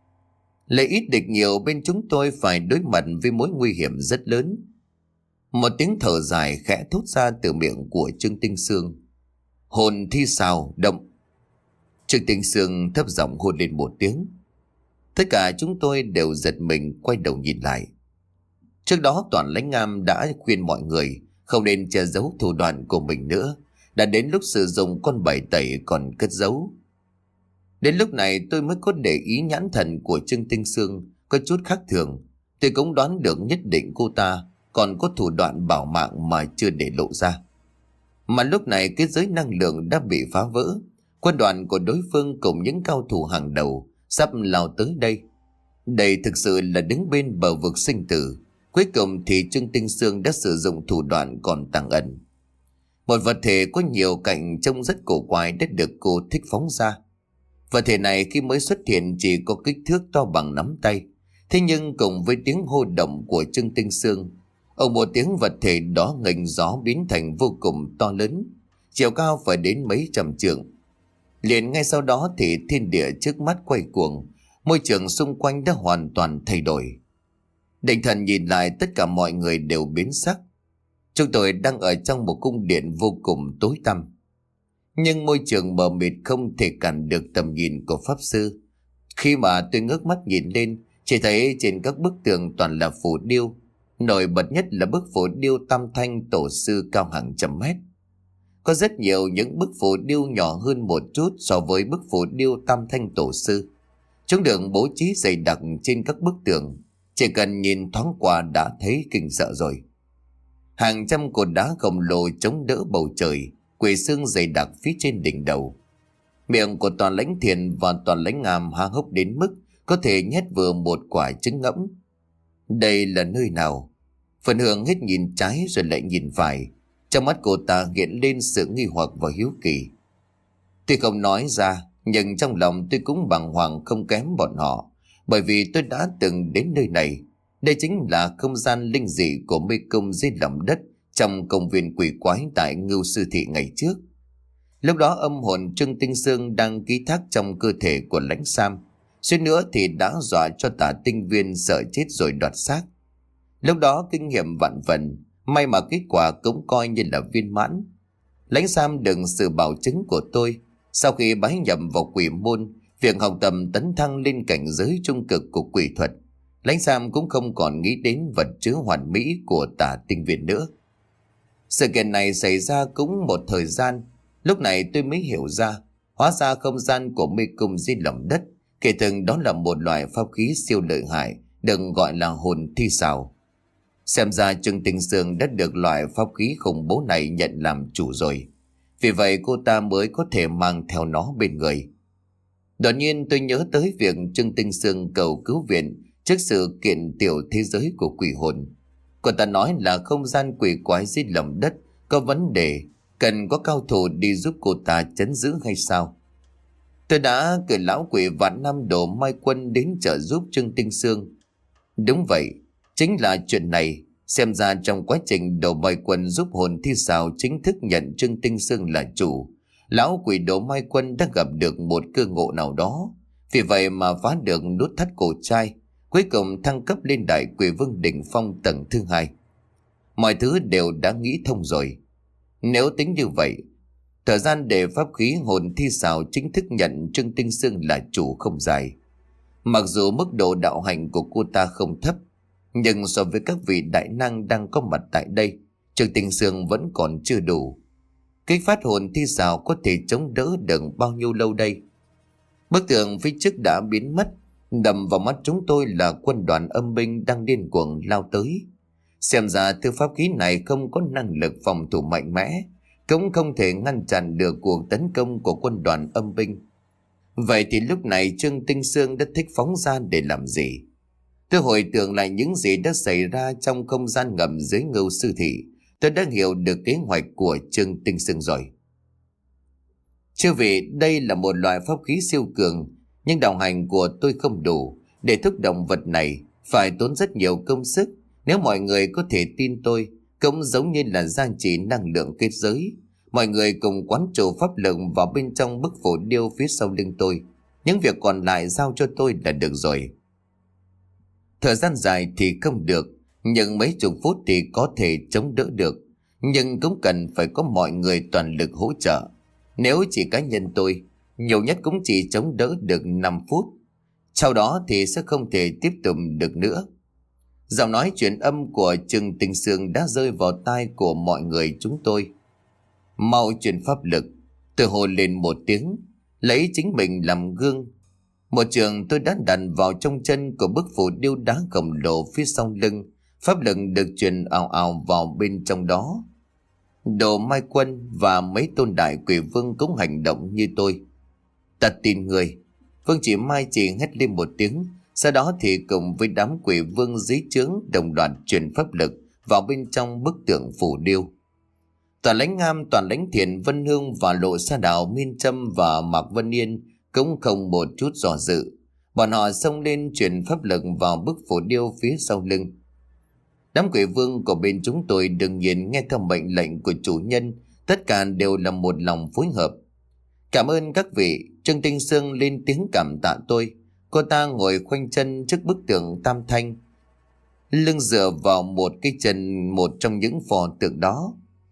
Lấy ít địch nhiều, bên chúng tôi phải đối mặt với mối nguy hiểm rất lớn. Một tiếng thở dài khẽ thốt ra từ miệng của Trương Tinh Sương. Hồn thi xào động. Trương Tinh Sương thấp giọng hôn lên một tiếng. Tất cả chúng tôi đều giật mình quay đầu nhìn lại. Trước đó Toàn Lãnh Ngam đã khuyên mọi người không nên che giấu thủ đoạn của mình nữa. Đã đến lúc sử dụng con bảy tẩy còn cất giấu. Đến lúc này tôi mới có để ý nhãn thần của Trương Tinh Sương có chút khác thường. Tôi cũng đoán được nhất định cô ta còn có thủ đoạn bảo mạng mà chưa để lộ ra. Mà lúc này cái giới năng lượng đã bị phá vỡ. Quân đoàn của đối phương cùng những cao thủ hàng đầu sắp lao tới đây. Đây thực sự là đứng bên bờ vực sinh tử. Cuối cùng thì Trương Tinh Sương đã sử dụng thủ đoạn còn tàng ẩn. Một vật thể có nhiều cạnh trông rất cổ quái đã được cô thích phóng ra. Vật thể này khi mới xuất hiện chỉ có kích thước to bằng nắm tay. Thế nhưng cùng với tiếng hô động của Trương Tinh Sương, ở một tiếng vật thể đó nghênh gió biến thành vô cùng to lớn, chiều cao phải đến mấy trăm trượng. Liền ngay sau đó thì thiên địa trước mắt quay cuồng, môi trường xung quanh đã hoàn toàn thay đổi. Định thần nhìn lại, tất cả mọi người đều biến sắc. Chúng tôi đang ở trong một cung điện vô cùng tối tăm. Nhưng môi trường mờ mịt không thể cản được tầm nhìn của Pháp Sư. Khi mà tôi ngước mắt nhìn lên, chỉ thấy trên các bức tường toàn là phù điêu. Nổi bật nhất là bức phù điêu Tam Thanh Tổ Sư cao hàng trăm mét. Có rất nhiều những bức phù điêu nhỏ hơn một chút so với bức phù điêu Tam Thanh Tổ Sư. Chúng được bố trí dày đặc trên các bức tường. Chỉ cần nhìn thoáng qua đã thấy kinh sợ rồi. Hàng trăm cột đá khổng lồ chống đỡ bầu trời, quỷ xương dày đặc phía trên đỉnh đầu. Miệng của Toàn Lãnh Thiền và Toàn Lãnh Ngam há hốc đến mức có thể nhét vừa một quả trứng ngỗng. Đây là nơi nào? Phần Hương hết nhìn trái rồi lại nhìn phải. Trong mắt cô ta hiện lên sự nghi hoặc và hiếu kỳ. Tuy không nói ra, nhưng trong lòng tôi cũng bàng hoàng không kém bọn họ. Bởi vì tôi đã từng đến nơi này. Đây chính là không gian linh dị của mê cung dưới lòng đất trong công viên quỷ quái tại Ngưu Sư Thị ngày trước. Lúc đó âm hồn Trương Tinh Sương đang ký thác trong cơ thể của Lãnh Sam. Suýt nữa thì đã dọa cho Tả Tinh Viên sợ chết rồi đoạt xác. Lúc đó kinh nghiệm vạn phần, may mà kết quả cũng coi như là viên mãn. Lãnh Sam đừng sự bảo chứng của tôi. Sau khi bái nhậm vào quỷ môn, việc học tập tấn thăng lên cảnh giới trung cực của quỷ thuật, Lãnh Sam cũng không còn nghĩ đến vật chứa hoàn mỹ của Tả Tinh Viện nữa. Sự kiện này xảy ra cũng một thời gian. Lúc này tôi mới hiểu ra, hóa ra không gian của mê cung dưới lòng đất kể từng đó là một loại pháp khí siêu lợi hại, được gọi là hồn thi xào. Xem ra Trương Tinh Sương đã được loại pháp khí khủng bố này nhận làm chủ rồi. Vì vậy cô ta mới có thể mang theo nó bên người. Đột nhiên tôi nhớ tới việc Trương Tinh Sương cầu cứu viện trước sự kiện tiểu thế giới của quỷ hồn. Cô ta nói là không gian quỷ quái dưới lòng đất có vấn đề, cần có cao thủ đi giúp cô ta trấn giữ hay sao? Tôi đã cử lão quỷ vạn năm Đồ Mai Quân đến trợ giúp Trương Tinh Sương. Đúng vậy, chính là chuyện này. Xem ra trong quá trình Đồ Mai Quân giúp hồn thi xào chính thức nhận Trương Tinh Sương là chủ, lão quỷ Đồ Mai Quân đã gặp được một cơ ngộ nào đó. Vì vậy mà phá được nút thắt cổ trai, cuối cùng thăng cấp lên đại quỷ vương đỉnh phong tầng thứ hai. Mọi thứ đều đã nghĩ thông rồi. Nếu tính như vậy, thời gian để pháp khí hồn thi xào chính thức nhận Trương Tinh Sương là chủ không dài. Mặc dù mức độ đạo hành của cô ta không thấp, nhưng so với các vị đại năng đang có mặt tại đây, Trương Tinh Sương vẫn còn chưa đủ. Kích phát hồn thi xào có thể chống đỡ được bao nhiêu lâu đây? Bức tường phía trước đã biến mất, đầm vào mắt chúng tôi là quân đoàn âm binh đang điên cuồng lao tới. Xem ra thứ pháp khí này không có năng lực phòng thủ mạnh mẽ, cũng không thể ngăn chặn được cuộc tấn công của quân đoàn âm binh. Vậy thì lúc này Trương Tinh Sương đã thích phóng ra để làm gì? Tôi hồi tưởng lại những gì đã xảy ra trong không gian ngầm dưới Ngưu Sư Thị. Tôi đã hiểu được kế hoạch của Trương Tinh Sương rồi. Chư vị, đây là một loại pháp khí siêu cường, nhưng đạo hành của tôi không đủ. Để thúc động vật này phải tốn rất nhiều công sức. Nếu mọi người có thể tin tôi, cũng giống như là gia trì năng lượng kết giới, mọi người cùng quán trù pháp lực vào bên trong bức phổ điêu phía sau lưng tôi. Những việc còn lại giao cho tôi là được rồi. Thời gian dài thì không được, nhưng mấy chục phút thì có thể chống đỡ được. Nhưng cũng cần phải có mọi người toàn lực hỗ trợ. Nếu chỉ cá nhân tôi, nhiều nhất cũng chỉ chống đỡ được năm phút. Sau đó thì sẽ không thể tiếp tục được nữa. Giọng nói truyền âm của Trương Tinh Sương đã rơi vào tai của mọi người chúng tôi. Mau truyền pháp lực. Tôi hô lên một tiếng, lấy chính mình làm gương. Một trường tôi đã đặt vào trong chân của bức phù điêu đá khổng lồ phía sau lưng. Pháp lực được truyền ào ào vào bên trong đó. Đồ Mai Quân và mấy tôn đại quỷ vương cũng hành động như tôi. Ta tin người. Vương Chỉ Mai chỉ hét lên một tiếng. Sau đó thì cùng với đám quỷ vương dưới trướng đồng loạt truyền pháp lực vào bên trong bức tượng phù điêu. Toàn Lãnh Ngam, Toàn Lãnh Thiện, Vân Hương và Lộ Sa Đào, Miên Trâm và Mạc Vân Yên cũng không một chút dò dự. Bọn họ xông lên truyền pháp lực vào bức phù điêu phía sau lưng. Đám quỷ vương của bên chúng tôi đương nhiên nghe theo mệnh lệnh của chủ nhân, tất cả đều là một lòng phối hợp. Cảm ơn các vị. Trương Tinh Sương lên tiếng cảm tạ tôi. Cô ta ngồi khoanh chân trước bức tượng tam thanh, lưng dựa vào một cái chân một trong những pho tượng đó.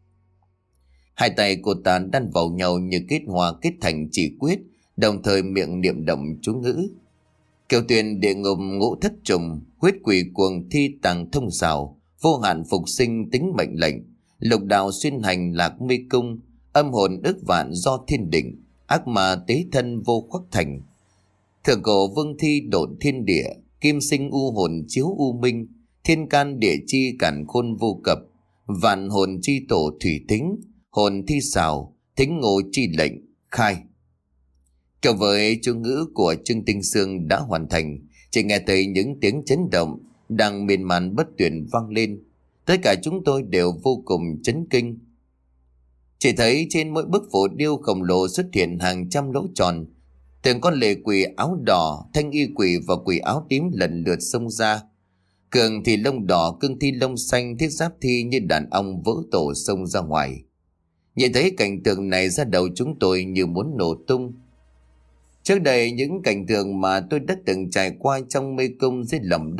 Hai tay cô ta đan vào nhau như kết hòa kết thành chỉ quyết, đồng thời miệng niệm động chú ngữ. Kiều Tuyền địa ngục ngũ thất trùng, huyết quỷ cuồng thi tàng thông xảo, vô hạn phục sinh tính mệnh lệnh, lục đạo xuyên hành lạc mê cung, âm hồn ức vạn do thiên định, ác ma tế thân vô khoắc thành. Thượng cổ vương thi độn thiên địa, kim sinh u hồn chiếu u minh, thiên can địa chi cản khôn vô cập, vạn hồn chi tổ thủy thính, hồn thi xào, thính ngộ chi lệnh, khai. Cộng với chú ngữ của Trương Tinh Sương đã hoàn thành, chỉ nghe thấy những tiếng chấn động đang miên man bất tuyệt vang lên. Tất cả chúng tôi đều vô cùng chấn kinh. Chỉ thấy trên mỗi bức phổ điêu khổng lồ xuất hiện hàng trăm lỗ tròn. Từng con lệ quỷ áo đỏ, thanh y quỷ và quỷ áo tím lần lượt xông ra. Cường thì lông đỏ, cương thi lông xanh, thiết giáp thi như đàn ong vỡ tổ xông ra ngoài. Nhìn thấy cảnh tượng này ra đầu chúng tôi như muốn nổ tung. Trước đây những cảnh tượng mà tôi đã từng trải qua trong mê cung dưới lòng đất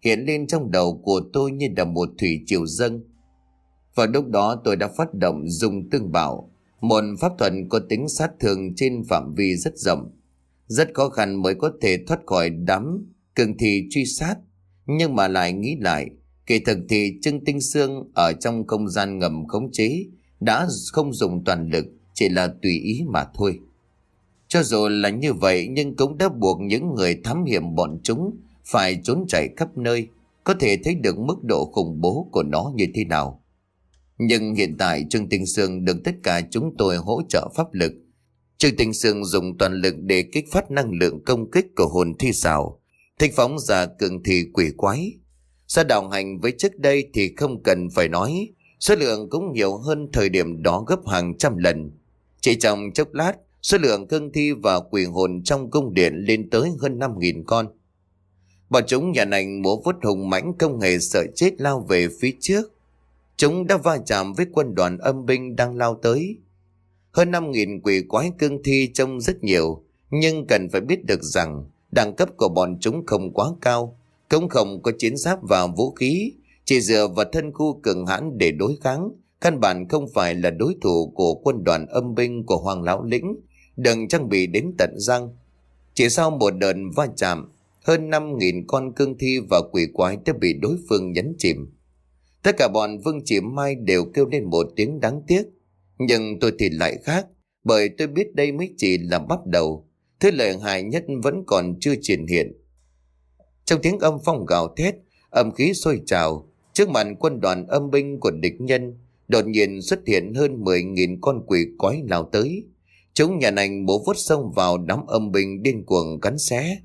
hiện lên trong đầu của tôi như là một thủy triều dâng. Vào lúc đó tôi đã phát động dùng tương bảo, một pháp thuật có tính sát thương trên phạm vi rất rộng. Rất khó khăn mới có thể thoát khỏi đám cường thi truy sát. Nhưng mà lại nghĩ lại, kể thực thì Trương Tinh Sương ở trong không gian ngầm khống chế đã không dùng toàn lực, chỉ là tùy ý mà thôi. Cho dù là như vậy nhưng cũng đã buộc những người thám hiểm bọn chúng phải trốn chạy khắp nơi, có thể thấy được mức độ khủng bố của nó như thế nào. Nhưng hiện tại Trương Tinh Sương được tất cả chúng tôi hỗ trợ pháp lực. Trương Tinh Sương dùng toàn lực để kích phát năng lượng công kích của hồn thi xảo, thích phóng ra cường thi quỷ quái. So đồng hành với trước đây thì không cần phải nói, số lượng cũng nhiều hơn thời điểm đó gấp hàng trăm lần. Chỉ trong chốc lát, số lượng cương thi và quỷ hồn trong cung điện lên tới hơn năm nghìn con. Bọn chúng nhà nành múa vuốt hùng mãnh không hề sợ chết lao về phía trước. Chúng đã va chạm với quân đoàn âm binh đang lao tới. Hơn năm nghìn quỷ quái cương thi trông rất nhiều, nhưng cần phải biết được rằng đẳng cấp của bọn chúng không quá cao, cũng không có chiến giáp và vũ khí, chỉ dựa vào thân khu cường hãn để đối kháng, căn bản không phải là đối thủ của quân đoàn âm binh của Hoàng Lão Lĩnh, đừng trang bị đến tận răng. Chỉ sau một đợt va chạm, hơn năm nghìn con cương thi và quỷ quái đã bị đối phương nhấn chìm. Tất cả bọn Vương Chỉ Mai đều kêu lên một tiếng đáng tiếc. Nhưng tôi thì lại khác, bởi tôi biết đây mới chỉ là bắt đầu. Thứ lợi hại nhất vẫn còn chưa triển hiện. Trong tiếng âm phong gào thét, âm khí sôi trào, trước mặt quân đoàn âm binh của địch nhân, đột nhiên xuất hiện hơn mười nghìn con quỷ quái lao tới. Chúng nhà nành bố vuốt xông vào đám âm binh điên cuồng cắn xé.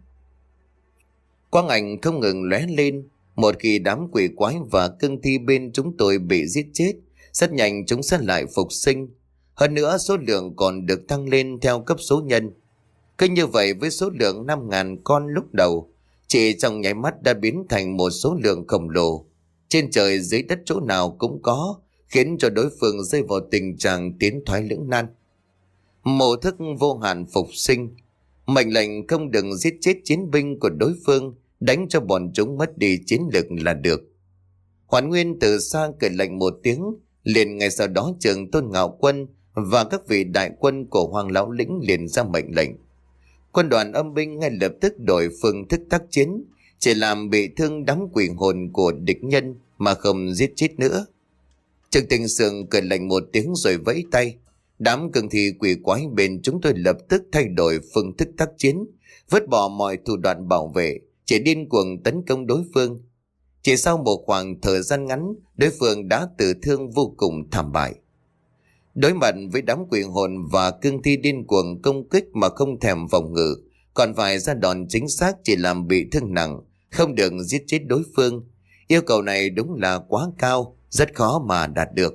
Quang ảnh không ngừng lóe lên. Một khi đám quỷ quái và cương thi bên chúng tôi bị giết chết, rất nhanh chúng sẽ lại phục sinh. Hơn nữa số lượng còn được tăng lên theo cấp số nhân. Cứ như vậy với số lượng năm nghìn con lúc đầu, chỉ trong nháy mắt đã biến thành một số lượng khổng lồ. Trên trời dưới đất chỗ nào cũng có, khiến cho đối phương rơi vào tình trạng tiến thoái lưỡng nan. Mộ thức vô hạn phục sinh, mệnh lệnh không đừng giết chết chiến binh của đối phương, đánh cho bọn chúng mất đi chiến lực là được. Hoàn Nguyên từ xa cười lạnh một tiếng, liền ngay sau đó Trường Tôn Ngạo Quân và các vị đại quân của Hoàng Lão Lĩnh liền ra mệnh lệnh. Quân đoàn âm binh ngay lập tức đổi phương thức tác chiến, chỉ làm bị thương đám quỷ hồn của địch nhân mà không giết chết nữa. Trương Tinh Sương cười lạnh một tiếng rồi vẫy tay. Đám cường thi quỷ quái bên chúng tôi lập tức thay đổi phương thức tác chiến, vứt bỏ mọi thủ đoạn bảo vệ, chỉ điên cuồng tấn công đối phương. Chỉ sau một khoảng thời gian ngắn, đối phương đã tử thương vô cùng thảm bại. Đối mặt với đám quỷ hồn và cương thi điên cuồng công kích mà không thèm phòng ngự, còn phải ra đòn chính xác chỉ làm bị thương nặng, không được giết chết đối phương. Yêu cầu này đúng là quá cao, rất khó mà đạt được.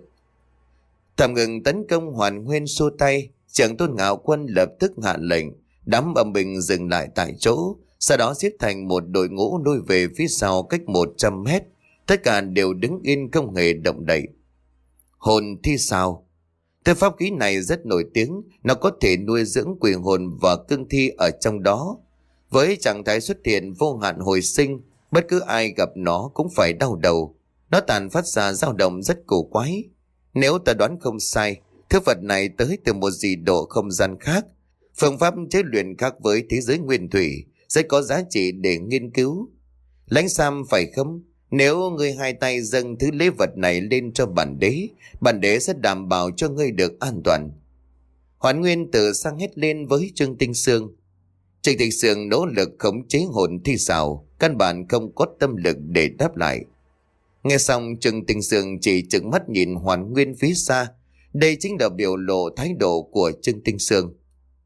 Tạm ngừng tấn công, Hoàn Nguyên xua tay, Trưởng Tôn Ngạo Quân lập tức hạ lệnh, đám âm binh dừng lại tại chỗ, sau đó xếp thành một đội ngũ lui về phía sau cách một trăm mét, tất cả đều đứng yên không hề động đậy. Hồn thi xào. Thứ pháp khí này rất nổi tiếng, nó có thể nuôi dưỡng quỷ hồn và cương thi ở trong đó. Với trạng thái xuất hiện vô hạn hồi sinh, bất cứ ai gặp nó cũng phải đau đầu. Nó tàn phát ra dao động rất cổ quái. Nếu ta đoán không sai, thứ vật này tới từ một dị độ không gian khác. Phương pháp chế luyện khác với thế giới nguyên thủy, rất có giá trị để nghiên cứu. Lãnh Sam phải không? Nếu ngươi hai tay dâng thứ lễ vật này lên cho bản đế, bản đế sẽ đảm bảo cho ngươi được an toàn. Hoàn Nguyên từ sang hét lên với Trương Tinh Sương. Trương Tinh Sương nỗ lực khống chế hồn thi xảo, căn bản không có tâm lực để đáp lại. Nghe xong, Trương Tinh Sương chỉ trừng mắt nhìn Hoàn Nguyên phía xa. Đây chính là biểu lộ thái độ của Trương Tinh Sương.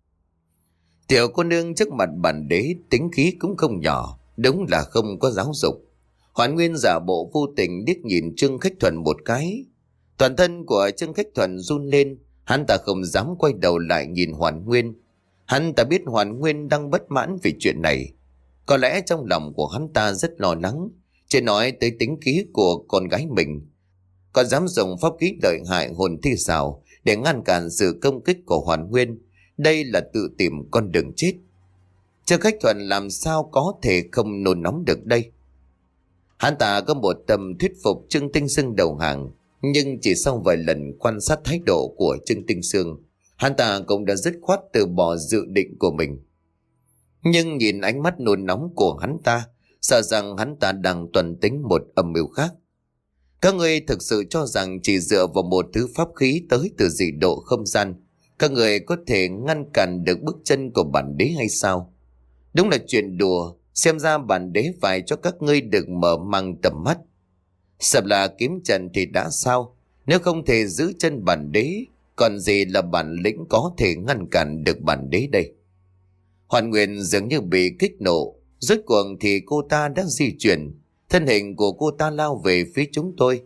Tiểu cô nương trước mặt bản đế tính khí cũng không nhỏ, đúng là không có giáo dục. Hoàn Nguyên giả bộ vô tình liếc nhìn Trương Khách Thuần một cái. Toàn thân của Trương Khách Thuần run lên, hắn ta không dám quay đầu lại nhìn Hoàn Nguyên. Hắn ta biết Hoàn Nguyên đang bất mãn vì chuyện này. Có lẽ trong lòng của hắn ta rất lo lắng, chỉ nói tới tính khí của con gái mình. Còn dám dùng pháp khí lợi hại hồn thi xảo để ngăn cản sự công kích của Hoàn Nguyên. Đây là tự tìm con đường chết. Trương Khách Thuần làm sao có thể không nôn nóng được đây. Hắn ta có một tâm thuyết phục Trương Tinh Sương đầu hàng, nhưng chỉ sau vài lần quan sát thái độ của Trương Tinh Sương, hắn ta cũng đã dứt khoát từ bỏ dự định của mình. Nhưng nhìn ánh mắt nôn nóng của hắn ta, sợ rằng hắn ta đang tuần tính một âm mưu khác. Các ngươi thực sự cho rằng chỉ dựa vào một thứ pháp khí tới từ dị độ không gian, các người có thể ngăn cản được bước chân của bản đế hay sao? Đúng là chuyện đùa, xem ra bản đế phải cho các ngươi được mở mang tầm mắt. Sập là kiếm trận thì đã sao? Nếu không thể giữ chân bản đế, còn gì là bản lĩnh có thể ngăn cản được bản đế đây? Hoàn Nguyên dường như bị kích nộ, rốt cuộc thì cô ta đã di chuyển, thân hình của cô ta lao về phía chúng tôi.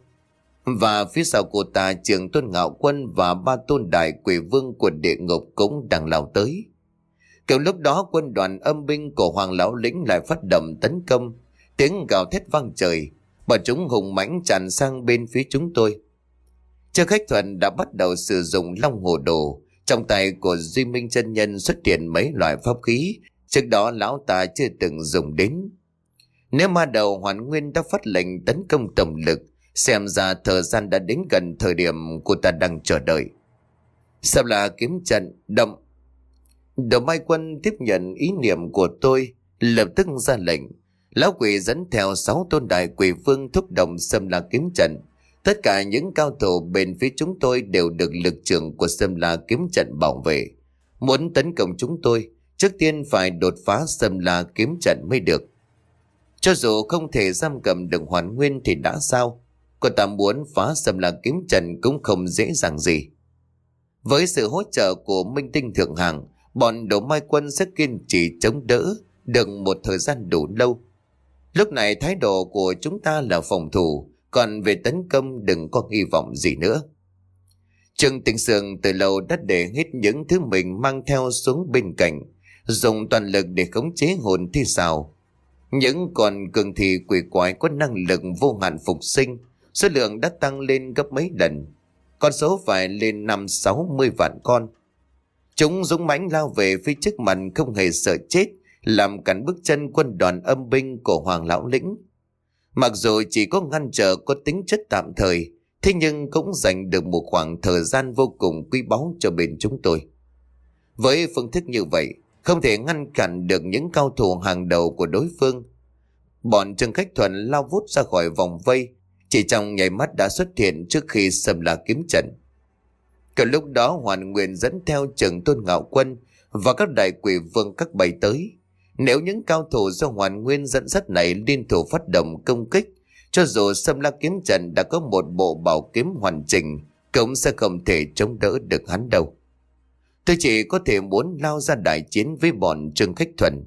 Và phía sau cô ta, Trường Tôn Ngạo Quân và ba tôn đại quỷ vương của địa ngục cũng đang lao tới. Kiểu lúc đó quân đoàn âm binh của Hoàng Lão Lĩnh lại phát động tấn công, tiếng gào thét vang trời, bọn chúng hùng mãnh tràn sang bên phía chúng tôi. Trương Khách Thuần đã bắt đầu sử dụng Long Hồ Đồ, trong tay của Duy Minh chân nhân xuất hiện mấy loại pháp khí trước đó lão ta chưa từng dùng đến. Nếu ma đầu Hoàn Nguyên đã phát lệnh tấn công tổng lực, xem ra thời gian đã đến gần thời điểm cô ta đang chờ đợi. Sao là kiếm trận động? Đầu Mai Quân tiếp nhận ý niệm của tôi, lập tức ra lệnh. Lão quỷ dẫn theo sáu tôn đại quỷ vương thúc động Sâm La kiếm trận. Tất cả những cao thủ bên phía chúng tôi đều được lực trưởng của Sâm La kiếm trận bảo vệ. Muốn tấn công chúng tôi, trước tiên phải đột phá Sâm La kiếm trận mới được. Cho dù không thể giam cầm được Hoàn Nguyên thì đã sao? Cô ta muốn phá Sâm La kiếm trận cũng không dễ dàng gì. Với sự hỗ trợ của Minh Tinh Thượng Hạng, bọn Đấu Mai Quân sẽ kiên trì chống đỡ được một thời gian đủ lâu. Lúc này thái độ của chúng ta là phòng thủ, còn về tấn công đừng có hy vọng gì nữa. Trương Tinh Sương từ lâu đã để hết những thứ mình mang theo xuống bên cạnh, dùng toàn lực để khống chế hồn thi xào. Những con cường thi quỷ quái có năng lực vô hạn phục sinh, số lượng đã tăng lên gấp mấy lần, con số phải lên năm sáu mươi vạn con. Chúng dũng mãnh lao về phía trước mặt không hề sợ chết, làm cản bước chân quân đoàn âm binh của Hoàng Lão Lĩnh. Mặc dù chỉ có ngăn trở có tính chất tạm thời, thế nhưng cũng dành được một khoảng thời gian vô cùng quý báu cho bên chúng tôi. Với phương thức như vậy, không thể ngăn cản được những cao thủ hàng đầu của đối phương. Bọn Trương Khách Thuần lao vút ra khỏi vòng vây, chỉ trong nháy mắt đã xuất hiện trước khi Sâm La kiếm trận. Cả lúc đó Hoàn Nguyên dẫn theo Trường Tôn Ngạo Quân và các đại quỷ vương các bay tới. Nếu những cao thủ do Hoàn Nguyên dẫn dắt này liên thủ phát động công kích, cho dù Sâm La kiếm trận đã có một bộ bảo kiếm hoàn chỉnh, cũng sẽ không thể chống đỡ được hắn đâu. Tôi chỉ có thể muốn lao ra đại chiến với bọn Trương Khách Thuần.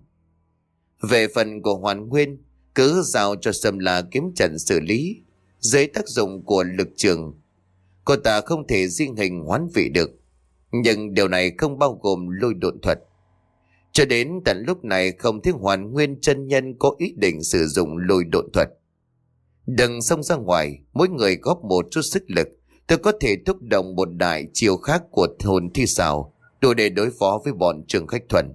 Về phần của Hoàn Nguyên, cứ giao cho Sâm La kiếm trận xử lý. Dưới tác dụng của lực trường, cô ta không thể riêng hình hoán vị được, nhưng điều này không bao gồm lôi độn thuật. Cho đến tận lúc này không thấy Hoàn Nguyên chân nhân có ý định sử dụng lôi độn thuật. Đừng xông ra ngoài, mỗi người góp một chút sức lực, tôi có thể thúc động một đại chiêu khác của hồn thi xảo, đủ để đối phó với bọn Trương Khách Thuần.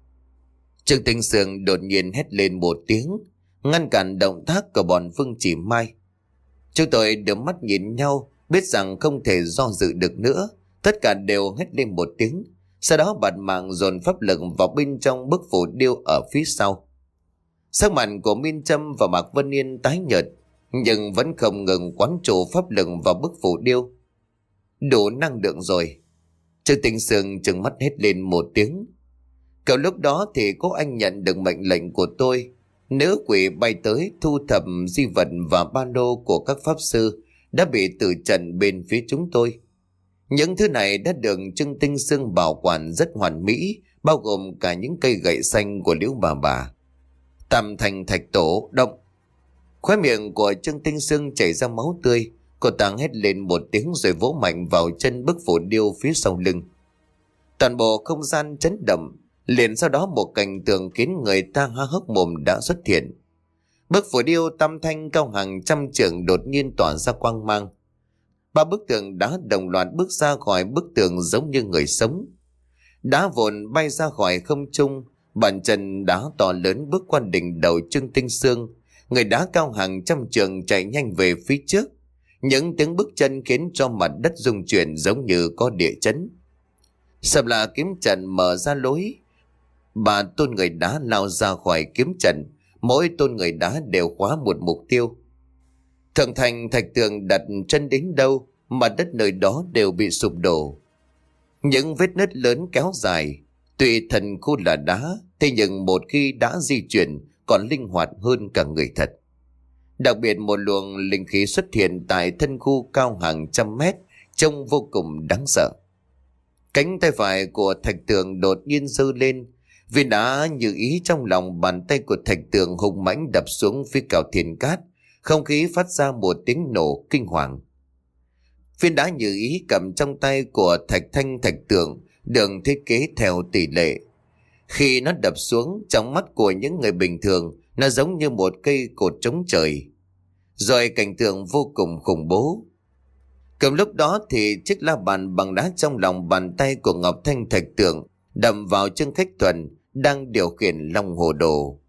Trương Tinh Sương đột nhiên hét lên một tiếng, ngăn cản động tác của bọn Vương Chỉ Mai. Chúng tôi đưa mắt nhìn nhau, biết rằng không thể do dự được nữa, tất cả đều hét lên một tiếng. Sau đó bạt mạng dồn pháp lực vào bên trong bức phù điêu ở phía sau. Sắc mặt của Minh Trâm và Mạc Vân Yên tái nhợt, nhưng vẫn không ngừng quán chủ pháp lực vào bức phù điêu. Đủ năng lượng rồi. Trương Tinh Sương trừng mắt hét lên một tiếng. Cậu lúc đó thì có anh nhận được mệnh lệnh của tôi. Nữ quỷ bay tới thu thập di vật và ba lô của các pháp sư đã bị tử trận bên phía chúng tôi. Những thứ này đã được Trương Tinh Sương bảo quản rất hoàn mỹ, bao gồm cả những cây gậy xanh của Liễu Bà Bà. Tam thành thạch tổ động. Khóe miệng của Trương Tinh Sương chảy ra máu tươi, cô ta hét lên một tiếng rồi vỗ mạnh vào chân bức phù điêu phía sau lưng. Toàn bộ không gian chấn động, liền sau đó một cảnh tượng khiến người ta há hốc mồm đã xuất hiện. Bức phù điêu tam thanh cao hàng trăm trượng đột nhiên tỏa ra quang mang. Ba bức tường đá đồng loạt bước ra khỏi bức tường giống như người sống. Đá vụn bay ra khỏi không trung, bàn chân đá to lớn bước qua đỉnh đầu Trương Tinh Sương, người đá cao hàng trăm trượng chạy nhanh về phía trước. Những tiếng bước chân khiến cho mặt đất rung chuyển giống như có địa chấn. Sầm là kiếm trận mở ra lối. Ba tôn người đá lao ra khỏi kiếm trận. Mỗi tôn người đá đều khóa một mục tiêu. Thượng thành thạch tường đặt chân đến đâu, mặt đất nơi đó đều bị sụp đổ. Những vết nứt lớn kéo dài. Tuy thần khu là đá, thế nhưng một khi đã di chuyển còn linh hoạt hơn cả người thật. Đặc biệt một luồng linh khí xuất hiện tại thân khu cao hàng trăm mét, trông vô cùng đáng sợ. Cánh tay phải của thạch tường đột nhiên giơ lên, viên đá như ý trong lòng bàn tay của thạch tường hùng mãnh đập xuống phía Cao Thiên Cát, không khí phát ra một tiếng nổ kinh hoàng. Viên đá như ý cầm trong tay của thạch thanh thạch tường được thiết kế theo tỷ lệ. Khi nó đập xuống, trong mắt của những người bình thường, nó giống như một cây cột trống trời. Rồi cảnh tượng vô cùng khủng bố. Cùng lúc đó thì chiếc la bàn bằng đá trong lòng bàn tay của Ngọc Thanh thạch tượng đâm vào Trương Khách Thuần đang điều khiển Long Hồ Đồ.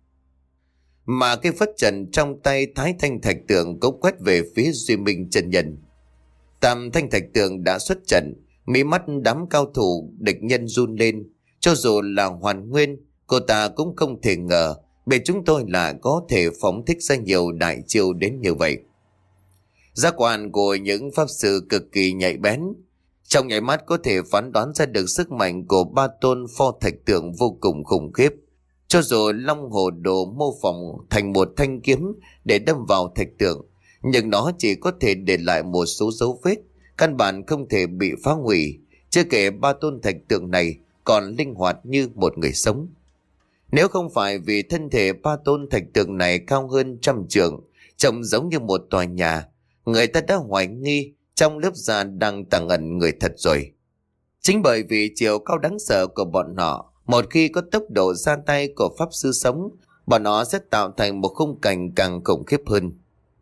Mà cái phất trần trong tay Thái Thanh thạch tượng cũng quét về phía Duy Minh chân nhân. Tam Thanh thạch tượng đã xuất trận, mí mắt đám cao thủ địch nhân run lên. Cho dù là Hoàn Nguyên, cô ta cũng không thể ngờ bề chúng tôi là có thể phóng thích ra nhiều đại chiêu đến như vậy. Giác quan của những pháp sư cực kỳ nhạy bén, trong nháy mắt có thể phán đoán ra được sức mạnh của ba tôn pho thạch tượng vô cùng khủng khiếp. Cho dù Long Hồ Đồ mô phỏng thành một thanh kiếm để đâm vào thạch tượng, nhưng nó chỉ có thể để lại một số dấu vết, căn bản không thể bị phá hủy. Chưa kể ba tôn thạch tượng này còn linh hoạt như một người sống. Nếu không phải vì thân thể ba tôn thạch tượng này cao hơn trăm trượng, trông giống như một tòa nhà, người ta đã hoài nghi trong lớp da đang tàng ẩn người thật rồi. Chính bởi vì chiều cao đáng sợ của bọn họ, một khi có tốc độ ra tay của pháp sư sống, bọn họ sẽ tạo thành một khung cảnh càng khủng khiếp hơn.